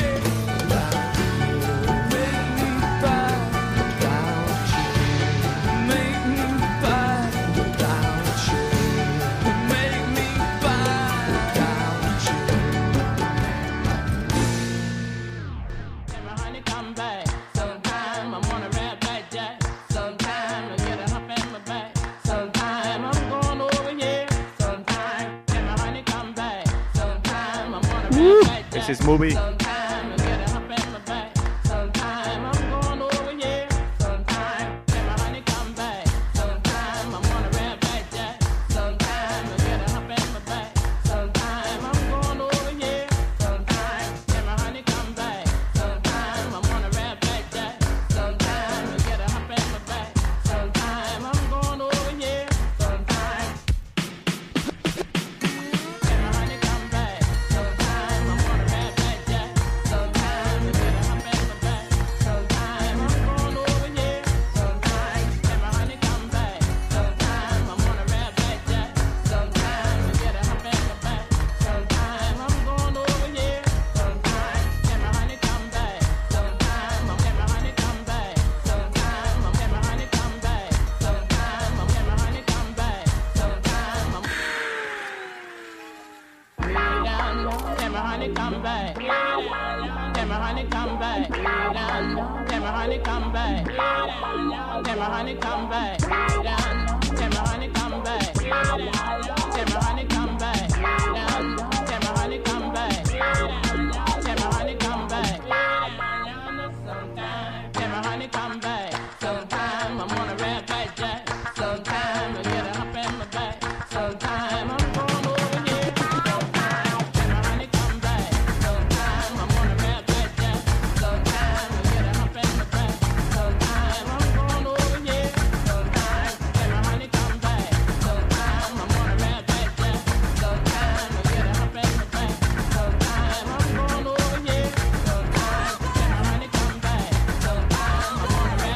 Make me back. Make me back. Make me back. Honey, come back. Sometime I'm on a red back jack. Sometime I get a hump in my back. Sometime I'm going over here. Sometime, can my honey come back? Sometime I'm on a red back jack. This is movie. Sometime I get a hump in my back. Sometime I'm going over here. Sometime, can my honey come back? Sometime I'm on a red back jack. Sometime I get a hump in my back. Sometime I'm going over here. Sometime, can my honey come back? Sometime I'm on a red back jack. Sometime I get a hump in my back. Sometime I'm going over here. Sometime, can my honey come back? Sometime I'm on a red back jack. Sometime I get a hump in my back. Sometime I'm going over here. Sometime, can my honey come back? Sometime I'm on a red back jack. Sometime I get a hump in my back. Sometime I'm going over here. Sometime, can my honey come back? Sometime I'm can my honey come back? Sometime I'm can my honey come back? Sometime I'm can my honey come back? Sometime I'm down low, can my honey come back? Can my honey come back? Down low, can my honey come back? Can my honey come back? Down low, can my honey come back? Can my honey come back? Down low, can my honey come back? Can my honey come back? Sometime, can my honey come back? Sometime I'm on a red back jack. Sometime I get a hump in my back. Sometime I'm going over here. Sometime, can my honey come back? Sometime I'm on a red back jack. Sometime I get a hump in my back. Sometime I'm going over here. Sometime, can my honey come back? Sometime I'm on a red back jack. Sometime I get a hump in my back. Sometime I'm going over here. Sometime, can my honey come back? Sometime I'm on a red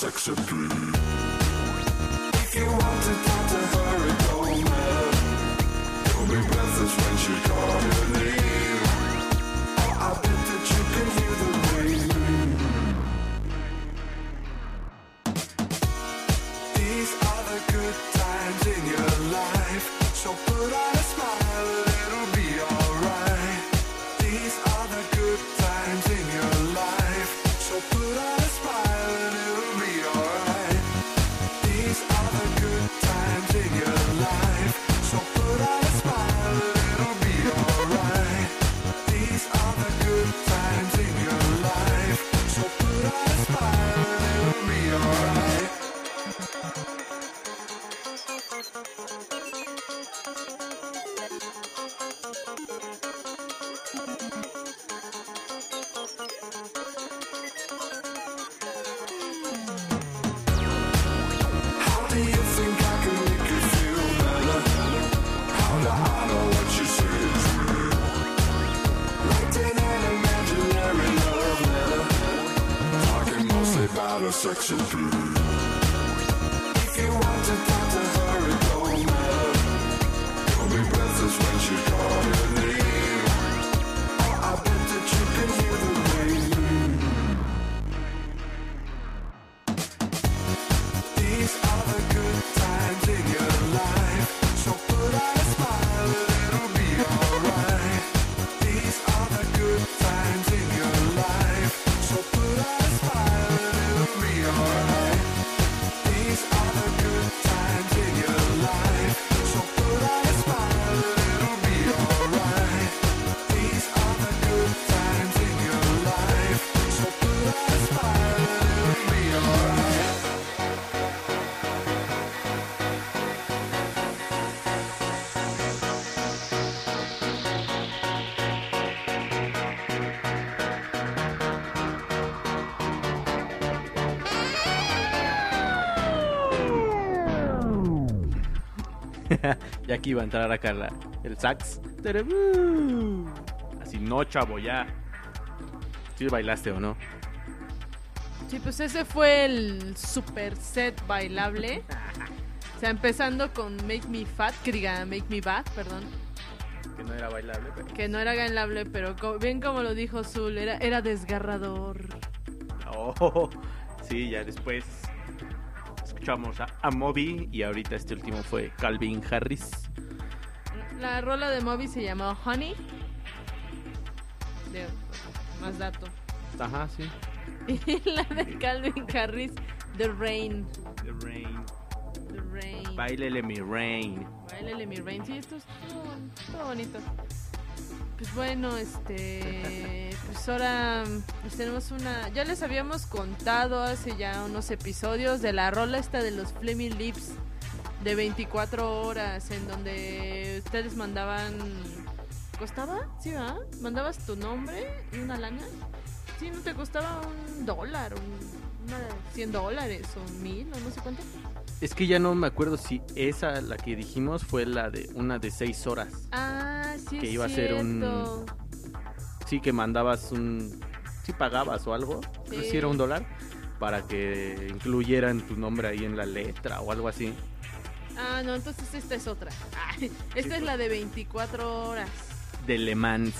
sex appeal. If you want to talk to her, it don't matter. You'll be breathless when she calls your name. Oh, I bet that you can hear the rain. These are the good times in your life, so put on a smile and it'll be alright. These are the good times in your life, so put on a smile and it'll be alright. These are the good times in your life, so put on a smile and it'll be alright. These are the good times in your life, so put on a smile and it'll be alright. How do you think I can make you feel better? How do I know what you say is true? Writing an imaginary love letter, talking mostly about a sex appeal. If you want to talk to her, it don't matter. You'll be breathless when she calls your name. Oh, I bet that you can hear the rain. These are the good times in your life, so put on a smile and it'll be alright. These are the good times in your life, so put on a smile and it'll be alright. These are the good times in your life, so put on a smile and it'll be alright. These are the good times in your life, so put on a smile and it'll be alright. Ya que iba a entrar acá la- el sax. Tererú. Así, no, chavo, ya. ¿Sí bailaste o no? Sí, pues ese fue el super set bailable. O sea, empezando con Make Me Fat, que diga Make Me Bad, perdón. Que no era bailable, pero... Que no era bailable, pero co- bien como lo dijo Zul, era, era desgarrador. Oh, sí, ya después escuchamos a, a Moby y ahorita este último fue Calvin Harris. La rola de Moby se llamó Honey. De, más dato. Ajá, sí. Y la de Calvin Harris, The Rain. The Rain. The Rain. Bailele mi Rain. Bailele mi Rain. Sí, esto estuvo, estuvo bonito. Pues bueno, este... Pues ahora pues tenemos una... Ya les habíamos contado hace ya unos episodios de la rola esta de los Flaming Lips de veinticuatro horas, en donde ustedes mandaban... ¿Costaba? Sí, ¿verdad? ¿Mandabas tu nombre y una lana? Sí, ¿no te costaba un dólar? Un, una, cien dólares o mil o no sé cuánto. Es que ya no me acuerdo si esa, la que dijimos, fue la de una de seis horas. Ah, sí, Que es iba a ser un... cierto. Sí, que mandabas un... Sí pagabas o algo. No sé Sí. si era un dólar. Para que incluyeran tu nombre ahí en la letra o algo así. Ah, no, entonces esta es otra. Ah, esta es la de veinticuatro horas. De Le Mans.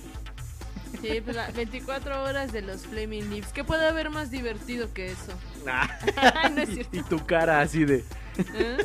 Sí, pues la veinticuatro horas de los Flaming Lips. ¿Qué puede haber más divertido que eso? Ah. No es cierto. Y tu cara así de... ¿Eh?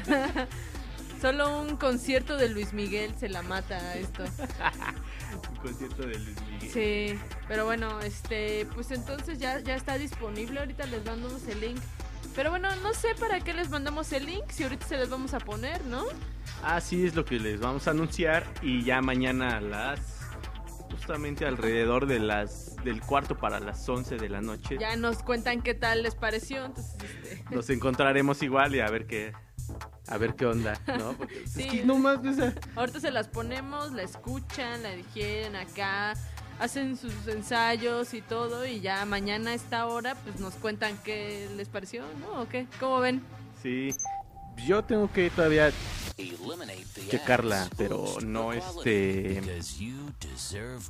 Solo un concierto de Luis Miguel se la mata a esto. Un concierto de Luis Miguel. Sí, pero bueno, este, pues entonces ya, ya está disponible. Ahorita les mandamos el link. Pero bueno, no sé para qué les mandamos el link, si ahorita se les vamos a poner, ¿no? Ah, sí, es lo que les vamos a anunciar. Y ya mañana a las... Justamente alrededor de las... Del cuarto para las once de la noche. Ya nos cuentan qué tal les pareció, entonces este... Nos encontraremos igual y a ver qué... A ver qué onda, ¿no? Porque Sí. es que no más, o sea, Ahorita se las ponemos, la escuchan, la digieren acá, hacen sus ensayos y todo, y ya mañana a esta hora pues nos cuentan qué les pareció, ¿no? ¿O qué? ¿Cómo ven? sí. Yo tengo que todavía checarla, pero no este...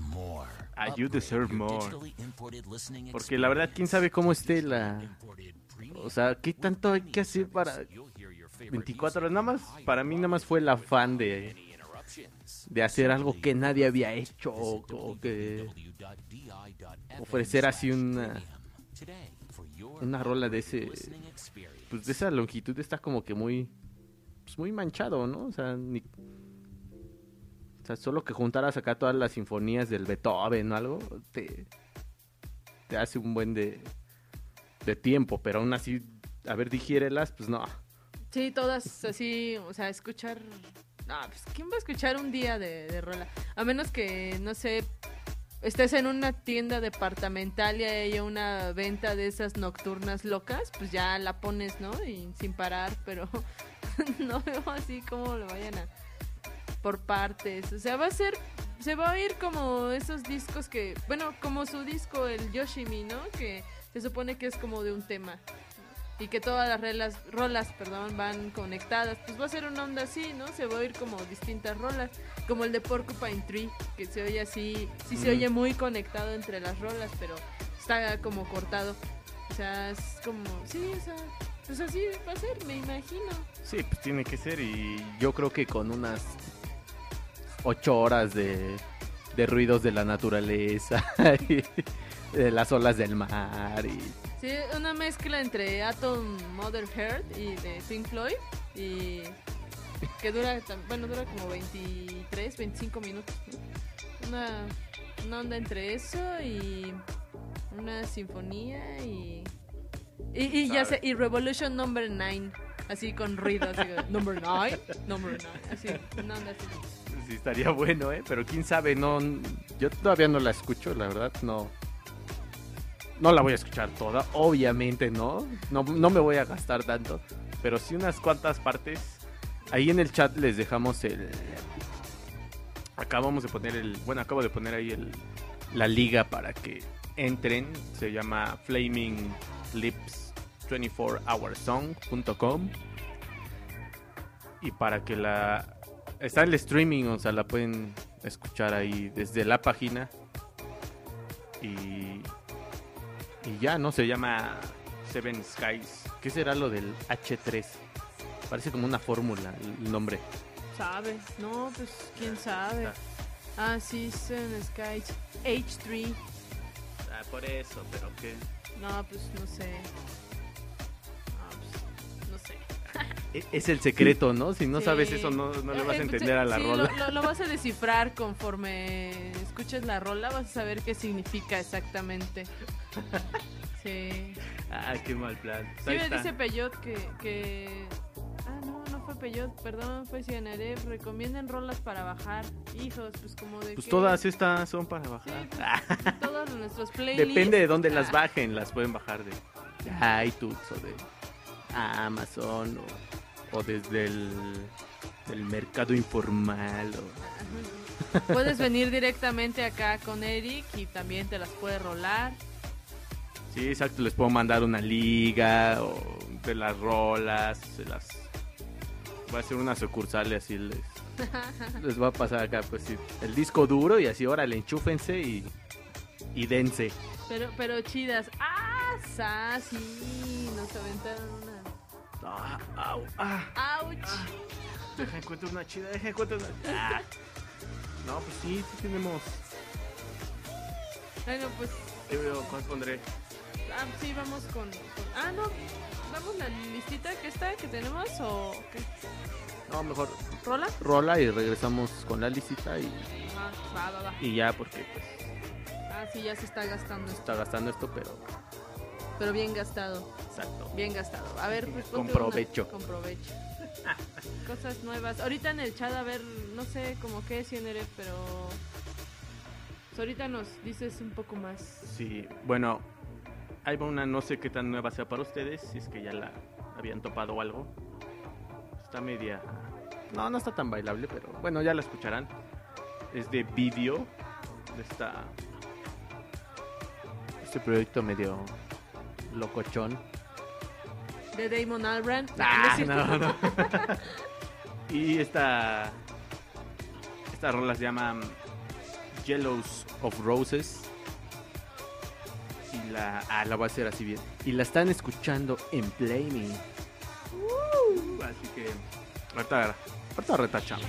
Ah, you deserve more. Porque la verdad, quién sabe cómo esté la... O sea, ¿qué tanto hay que hacer para veinticuatro horas? Nada más, para mí nada más fue el afán de, de hacer algo que nadie había hecho o, o que ofrecer así una, una rola de ese, pues de esa longitud está como que muy, pues muy manchado, ¿no? O sea, ni, o sea, solo que juntaras acá todas las sinfonías del Beethoven o algo, te, te hace un buen de, de tiempo, pero aún así, a ver, digiérelas, pues no. Sí, todas así, o sea, escuchar... No, pues ¿quién va a escuchar un día de, de rola? A menos que, no sé, estés en una tienda departamental y haya una venta de esas nocturnas locas, pues ya la pones, ¿no? Y sin parar, pero no veo así como lo vayan a... por partes. O sea, va a ser... Se va a oír como esos discos que... Bueno, como su disco, el Yoshimi, ¿no? Que se supone que es como de un tema. Y que todas las rolas, rolas perdón, van conectadas. Pues va a ser una onda así, ¿no? Se va a oír como distintas rolas. Como el de Porcupine Tree, que se oye así... Sí se Mm. oye muy conectado entre las rolas, pero está como cortado. O sea, es como... Sí, o sea... Pues así va a ser, me imagino. Sí, pues tiene que ser, y yo creo que con unas ocho horas de, de ruidos de la naturaleza y de las olas del mar y... Sí, una mezcla entre Atom Mother Heart y de Pink Floyd y que dura, tam- bueno, dura como veintitrés, veinticinco minutos, ¿no? Una, una onda entre eso y una sinfonía y y, y ya sé, y Revolution Number Nine, así con ruido, así de, Number Nine, Number Nine, así, una onda así. Sí, estaría bueno, ¿eh? Pero quién sabe, no... Yo todavía no la escucho, la verdad, no... No la voy a escuchar toda, obviamente no, no, no me voy a gastar tanto, pero sí unas cuantas partes. Ahí en el chat les dejamos el... Acabamos de poner el... Bueno, acabo de poner ahí el, la liga para que entren. Se llama flaming lips veinticuatro hour song punto com. Y para que la... Está el streaming, o sea, la pueden escuchar ahí desde la página. Y... Y ya, ¿no? Se llama Seven Skies. ¿Qué será lo del hache tres? Parece como una fórmula el nombre. ¿Sabes? No, pues quién sabe. Ah, sí, Seven Skies H tres. Ah, por eso, pero ¿qué? No, pues no sé. No, pues no sé. E- Es el secreto, ¿no? Si no Sí. sabes eso, no, no le vas a Eh, entender a la sí, rola. Lo, lo- lo vas a descifrar conforme escuches la rola, vas a saber qué significa exactamente. Sí. Ah, qué mal plan. Pues Sí ahí me está. dice Peyot que, que... Ah, no, no fue Peyot, perdón, fue Cianaref. Recomienden rolas para bajar. Hijos, pues como de Pues que- todas estas son para bajar. Sí, todos nuestros playlists. Depende de dónde Ah, las bajen, las pueden bajar de, de iTunes o de Amazon o, o desde el del mercado informal. O... Puedes venir directamente acá con Eric y también te las puede rolar. Sí, exacto, les puedo mandar una liga o de las rolas, se las... Voy a hacer una sucursal y así les, les va a pasar acá, pues sí, el disco duro y así, órale, enchúfense y, y dense. Pero, pero chidas. ¡Ah! sa, sí! Nos aventaron una. Ah, au, ah, ¡Auch! deja encuentro una chida, deja encuentro una... Ah. No, pues sí, sí tenemos... Bueno, pues. Yo veo, ¿cuál pondré? Ah, sí, vamos con, con- Ah, no. ¿Damos la listita que está, que tenemos o qué? No, mejor ¿Rola? rola y regresamos con la licita y, Ah, va, va, va. y ya, porque pues Ah, sí, ya se está gastando esto. está gastando esto, pero Pero bien gastado. exacto. Bien gastado. A ver, pues Con ponte provecho. una- con provecho. Cosas nuevas. Ahorita en el chat, a ver, no sé cómo qué es Cienere, pero. Pues ahorita nos dices un poco más. Sí, bueno, ahí va una, no sé qué tan nueva sea para ustedes, si es que ya la habían topado o algo. Está media... No, no está tan bailable, pero bueno, ya la escucharán. Es de Video, de esta... Este proyecto medio locochón. De Damon Albarn. Ah, es cierto. no, no. Y esta... Esta rola se llama Yellows of Roses. Y la, ah, la voy a hacer así bien. Y la están escuchando en Play Me. Uh, así que ahorita, ahorita retachamos.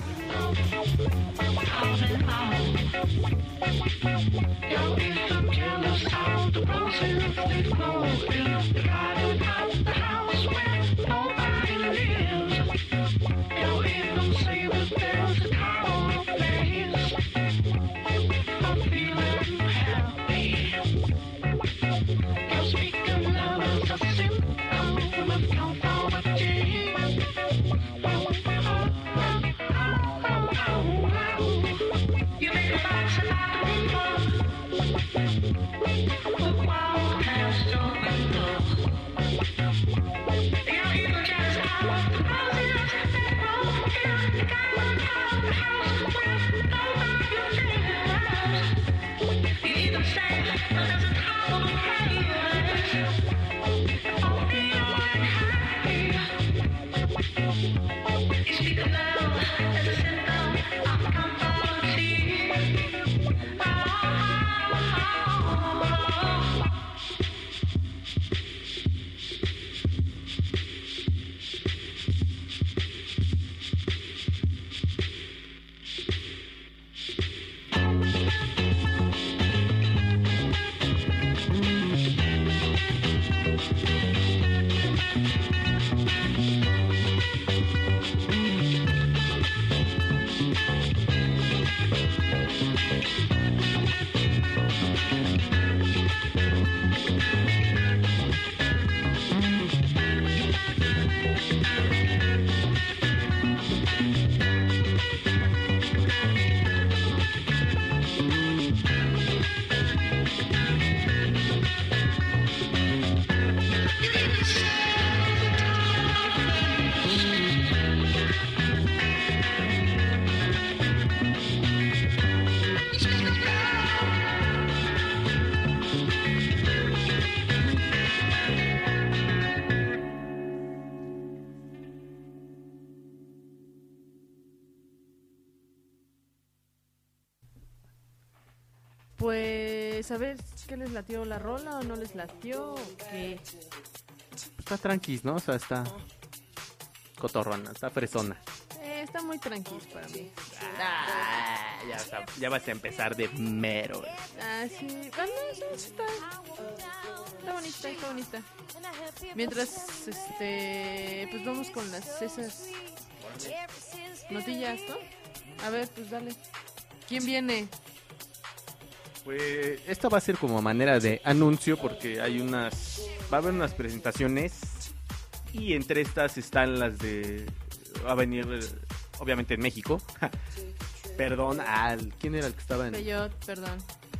Pues a ver, ¿qué les latió la rola o no les latió? ¿O qué? Está tranquis, ¿no? O sea, está cotorrona, está fresona. Eh, está muy tranquis para mí. Ah, ya, o sea, ya vas a empezar de mero. eh. Ah, sí. Bueno, sí, está, está bonita, está bonita. Mientras, este, pues vamos con las esas notillas, ¿no? A ver, pues dale. ¿Quién viene? Pues esta va a ser como manera de anuncio porque hay unas, va a haber unas presentaciones y entre estas están las de, va a venir obviamente en México. Perdón, al, ¿quién era el que estaba en? Peyot, perdón.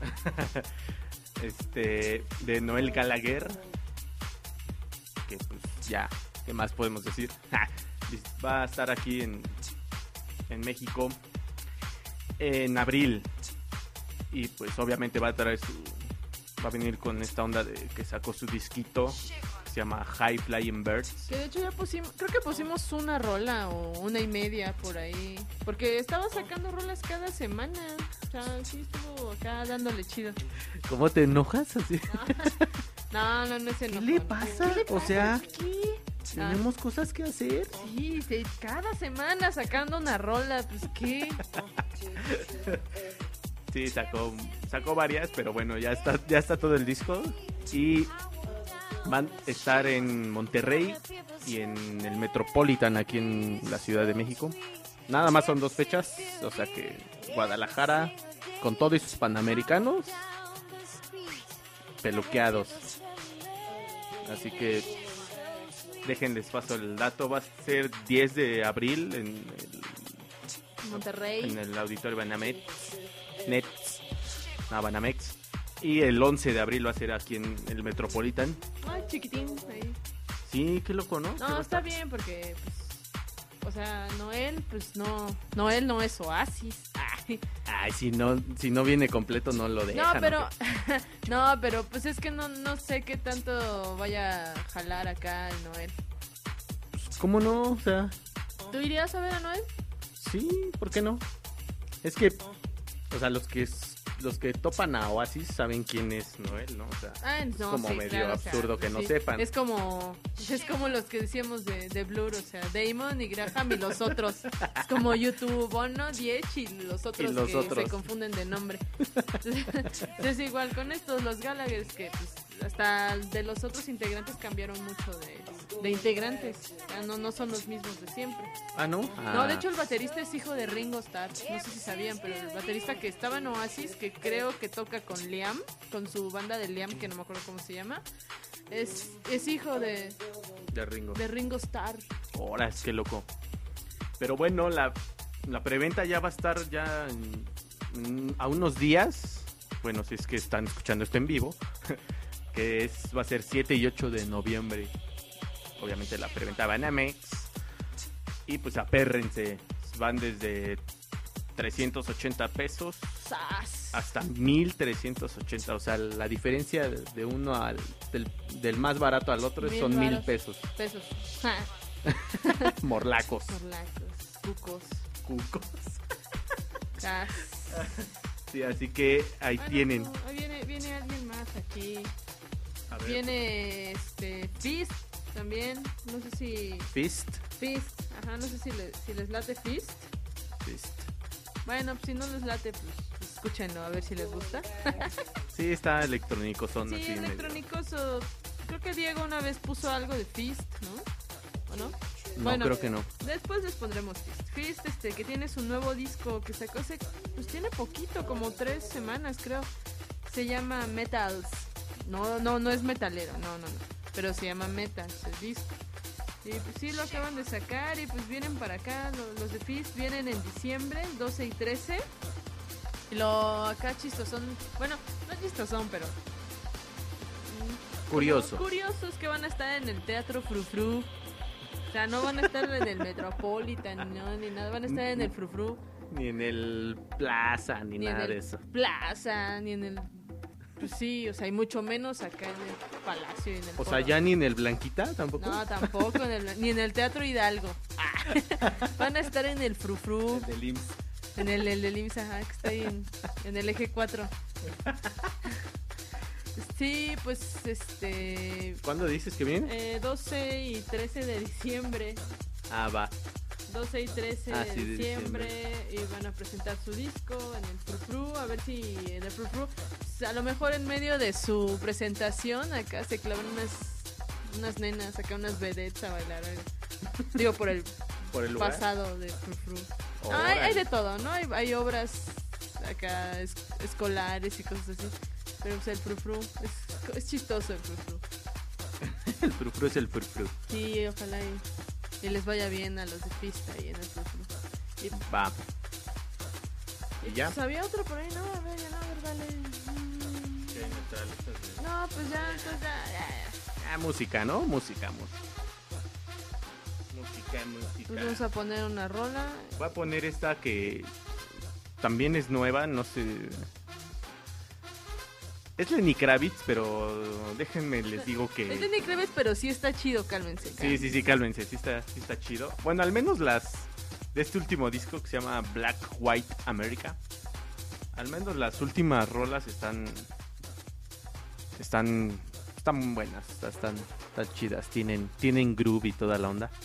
Este, de Noel Gallagher, que pues ya, ¿qué más podemos decir? Va a estar aquí en, en México en abril. Y pues obviamente va a traer su, va a venir con esta onda de que sacó su disquito que se llama High Flying Birds. Que de hecho ya pusimos, creo que pusimos una rola o una y media por ahí, porque estaba sacando rolas cada semana. O sea, sí estuvo acá dándole chido. ¿Cómo te enojas así? No, no, no es enojo. ¿Qué le pasa? ¿Qué le O pasa? sea, ¿Qué? tenemos cosas que hacer. Sí, sí, cada semana sacando una rola, pues qué. Sí, sacó, sacó varias, pero bueno, ya está, ya está todo el disco. Y van a estar en Monterrey y en el Metropolitan aquí en la Ciudad de México. Nada más son dos fechas, o sea que Guadalajara con todos sus panamericanos peluqueados. Así que déjenles paso el dato, va a ser diez de abril en el, Monterrey. en el auditorio Banamex. Nets, no, Banamex. Y el once de abril va a ser aquí en el Metropolitan. Ay, chiquitín, ahí. Sí, qué loco, ¿no? No, está bien porque, pues, o sea, Noel, pues no, Noel no es Oasis. Ay, Ay, si no, si no viene completo no lo dejan. no, pero, ¿o qué? no, pero pues es que no, no sé qué tanto vaya a jalar acá el Noel. Pues, ¿cómo no? O sea, ¿Tú irías a ver a Noel? sí, ¿por qué no? Es que, o sea, los que es- los que topan a Oasis saben quién es Noel, ¿no? O sea, Ah, no, es como sí, medio claro, o sea, absurdo que no sí. sepan. Es como es como los que decíamos de, de Blur, o sea, Damon y Graham y los otros. Es como YouTube, Bono, Diech y los otros Y los que otros. se confunden de nombre. Entonces igual con estos, los Gallagher, que pues, hasta de los otros integrantes cambiaron mucho de, de integrantes. O sea, no, no son los mismos de siempre. Ah, ¿no? No, Ah. de hecho el baterista es hijo de Ringo Starr. No sé si sabían, pero el baterista que estaba en Oasis, que creo que toca con Liam, con su banda de Liam, que no me acuerdo cómo se llama, es, es hijo de, De Ringo. de Ringo Starr. Ahora es que loco. Pero bueno, la, la preventa ya va a estar ya en- en- a unos días. Bueno, si es que están escuchando esto en vivo. Que es, va a ser siete y ocho de noviembre. Obviamente la preventa va en Amex. Y pues apérrense. Van desde trescientos ochenta pesos ¡Sas! hasta mil trescientos ochenta. O sea, la diferencia de uno al del, del más barato al otro Mil son mil varos. pesos. Pesos. Ja, Morlacos. morlacos, cucos, Cucos. cas. Sí, así que ahí Ah, no, tienen. no, ahí viene, viene alguien más aquí. A ver. Viene este Fist también. No sé si. Fist. Fist. Ajá, no sé si, le- si les late Fist. Fist. Bueno, pues si no les late, pues, pues escúchenlo, a ver si les gusta. Sí, está electrónico, son Sí, así. medio- electrónicos. o- Creo que Diego una vez puso algo de Fist, ¿no? ¿O no? No, creo que no. Después les pondremos Fist. Fist, este, que tiene su nuevo disco que sacó hace, pues tiene poquito, como tres semanas, creo. Se llama Metals. No, no, no es metalero, no, no, no. Pero se llama Metals el disco. Y pues sí, lo acaban de sacar y pues vienen para acá. Lo- Los, de Fist vienen en diciembre, doce y trece. Y lo acá chistosón, bueno, no chistosón, pero Curioso. curiosos que van a estar en el Teatro Frufru. O sea, no van a estar en el Metropolitan, no, ni nada, van a estar en el Frufru, Ni en el Plaza, ni, ni en nada el de eso. Plaza, ni en el... Pues sí, o sea, y mucho menos acá en el Palacio y en el O sea, Foro. ya ni en el Blanquita tampoco. No, tampoco, en el- ni en el Teatro Hidalgo. Ah, van a estar en el Frufru, Del I M S S. en el, el del I M S S, ajá, que está ahí en, en el eje cuatro. Sí, pues, este... ¿Cuándo dices que viene? eh, doce y trece de diciembre. Ah, va. doce y trece Ah, de sí, de diciembre y van a presentar su disco en el Frufru, a ver si en el Frufru, a lo mejor en medio de su presentación acá se clavan unas unas nenas, acá unas vedettes a bailar, algo. Digo por el Por el lugar. pasado de Frufru. No, Órale. hay, hay de todo, ¿no? Hay, hay obras acá es- escolares y cosas así, pero pues el Frufru es, es chistoso el Frufru. El frufru es el frufru. Sí, ojalá y, y les vaya bien a los de pista y en el Frufru. Y Va. ¿Y ya? pues había otro por ahí, no, a ver, ya no, a ver, dale. Mm, No, pues ya, entonces ya, ya, ya. Ah, música, ¿no? Música, música. Música, música. Pues vamos a poner una rola. Voy a poner esta que también es nueva, no sé. Es Lenny Kravitz, pero déjenme les digo Es que... Lenny Kravitz, pero sí está chido, cálmense. Sí, cálmense. sí, sí, cálmense, sí está, sí está chido. Bueno, al menos las de este último disco que se llama Black White America. Al menos las últimas rolas están están están buenas, están, están, están chidas, tienen tienen groove y toda la onda.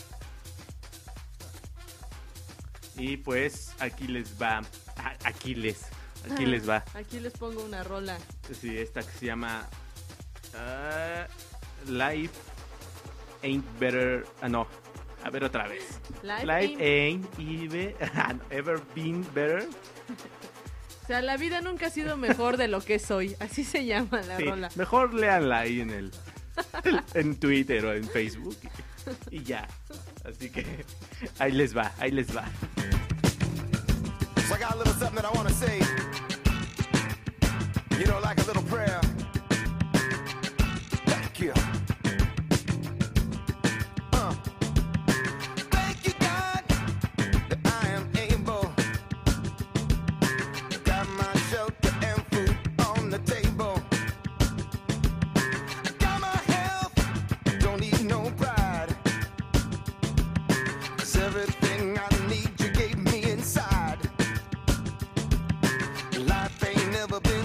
Y pues aquí les va, ah, aquí les, aquí Ajá, les va. Aquí les pongo una rola. Sí, esta que se llama ah, Life Ain't Better. Ah, no. A ver otra vez. Life Life Ain't Even- ah, no, Ever Been Better. O sea, la vida nunca ha sido mejor de lo que es hoy. Así se llama la Sí, rola. mejor léanla ahí en el en Twitter o en Facebook y, y ya. Así que ahí les va, ahí les va. So I got a little something that I want to say. You know, like a little prayer. Thank you. Uh. Thank you, God, that I am able. Got my shelter and food on the table. I got my health, don't need no pride. 'Cause everything I need you gave me inside. Life ain't never been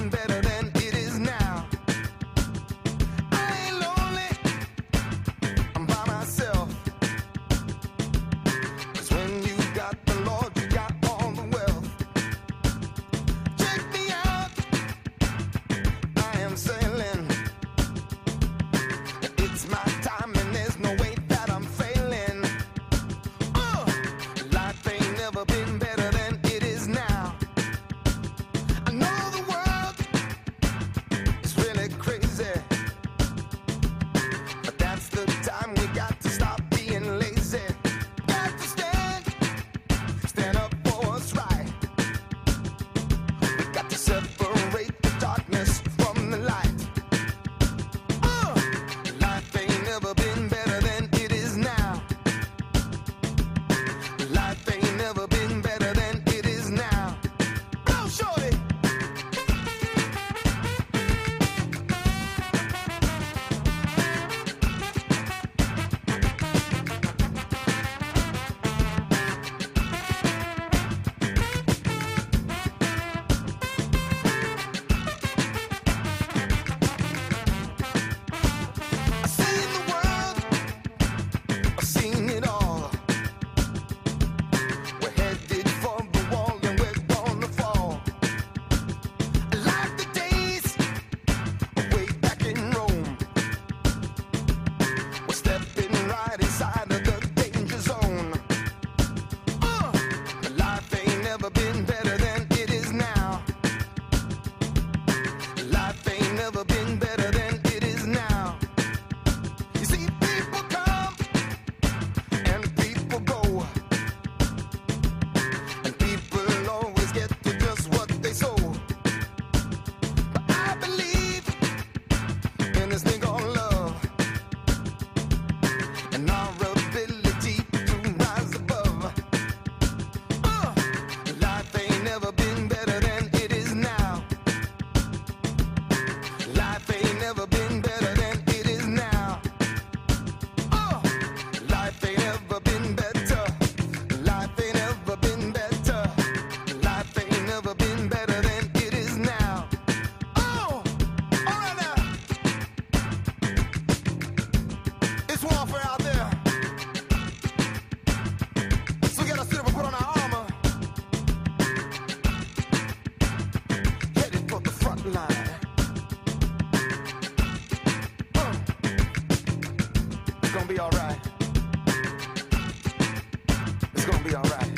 be alright.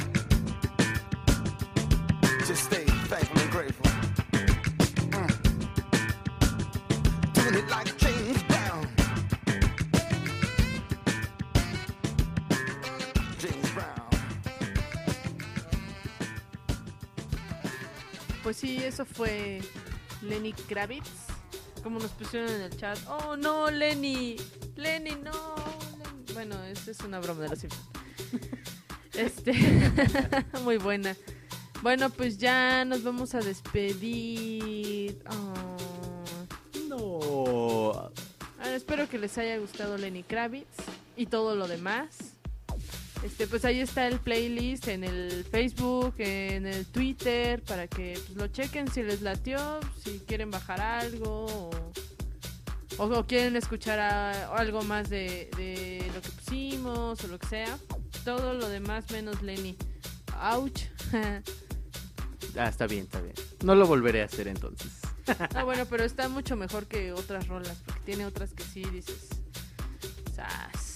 Just stay thankful and grateful. Mm. Doing it like James Brown. James Brown. Pues sí, eso fue Lenny Kravitz. Como nos pusieron en el chat. Oh, no, Lenny. Lenny, no. Lenny. Bueno, esta es una broma de los Simpsons. Este, muy buena. Bueno, pues ya nos vamos a despedir. Oh. No. Ah, espero que les haya gustado Lenny Kravitz y todo lo demás. Este, pues ahí está el playlist en el Facebook, en el Twitter, para que pues, lo chequen si les latió, si quieren bajar algo o, o, o quieren escuchar a, algo más de, de lo que pusimos o lo que sea. Todo lo demás menos Lenny. Ouch. Ah, está bien, está bien. No lo volveré a hacer entonces. Ah, bueno, pero está mucho mejor que otras rolas, porque tiene otras que sí dices. Sas.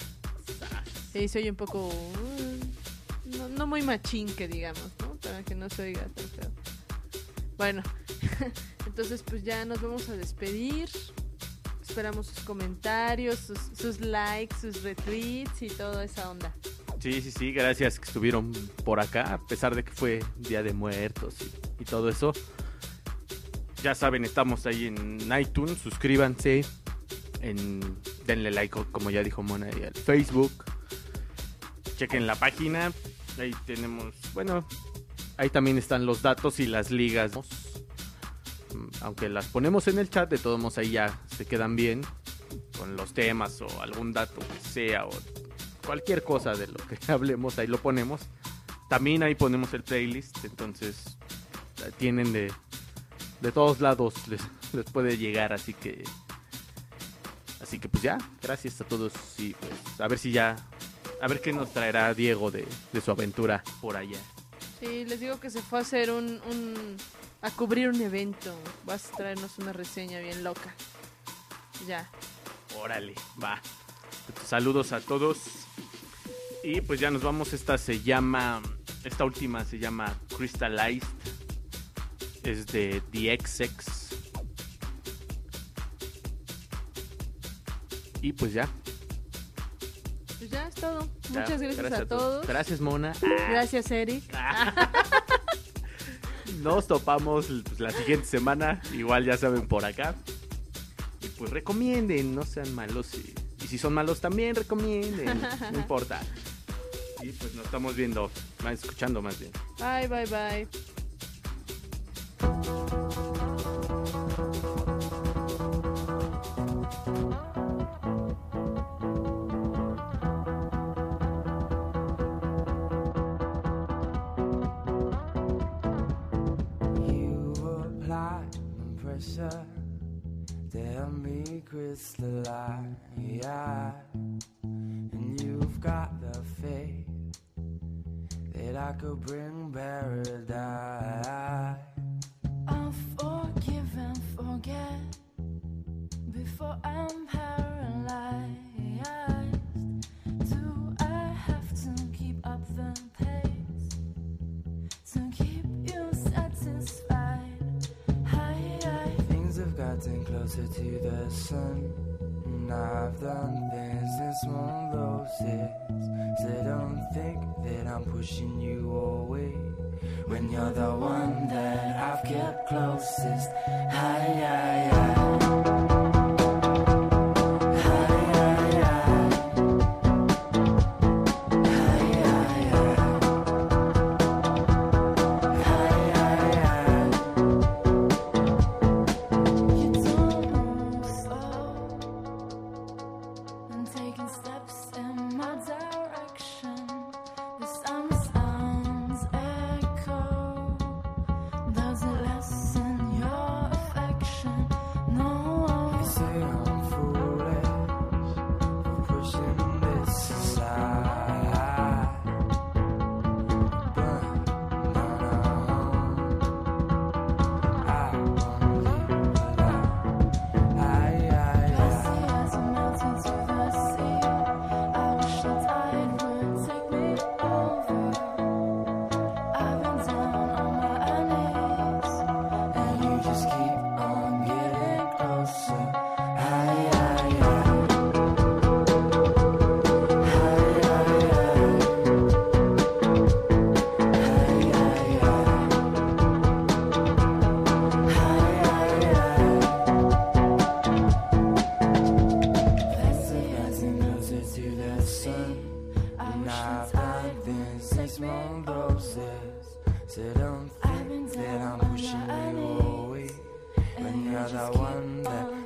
Sí, se oye un poco. Uh, no, no muy machín, que digamos, ¿no? Para que no se oiga tan feo. Bueno, entonces pues ya nos vamos a despedir. Esperamos sus comentarios, sus, sus likes, sus retweets y toda esa onda. Sí, sí, sí, gracias que estuvieron por acá, a pesar de que fue Día de Muertos y, y todo eso. Ya saben, estamos ahí en iTunes, suscríbanse, en, denle like, como ya dijo Mona, y al Facebook. Chequen la página, ahí tenemos, bueno, ahí también están los datos y las ligas. Aunque las ponemos en el chat, de todos modos ahí ya se quedan bien con los temas o algún dato que sea o cualquier cosa de lo que hablemos, ahí lo ponemos. También ahí ponemos el playlist, entonces tienen de, de todos lados, les, les puede llegar, así que así que pues ya, gracias a todos y pues a ver si ya, a ver qué nos traerá Diego de, de su aventura por allá. Sí, les digo que se fue a hacer un, un a cubrir un evento. Vas a traernos una reseña bien loca. Ya. Órale, va. Saludos a todos. Y pues ya nos vamos. Esta se llama, esta última se llama Crystallized. Es de The X X. Y pues ya. Pues ya es todo. Ya, Muchas gracias, gracias a, a todos. todos. Gracias, Mona. Gracias, Eric. Nos topamos pues, la siguiente semana. Igual ya saben, por acá. Y pues recomienden, no sean malos. Y, y si son malos también recomienden. No importa. Y pues nos estamos viendo, más escuchando más bien. Bye, bye, bye. Tell me crystalline, and you've got the faith that I could bring paradise. I'll forgive and forget before I'm paralyzed. Do I have to keep up the pace to keep you satisfied? Things have gotten closer to the sun, and I've done things this won't lose it. So don't think that I'm pushing you away when you're the one that I've kept closest. Hi, hi, hi. Does it lessen your affection? No. I've done things six more roses. So don't think that I'm pushing you away. When you're the one that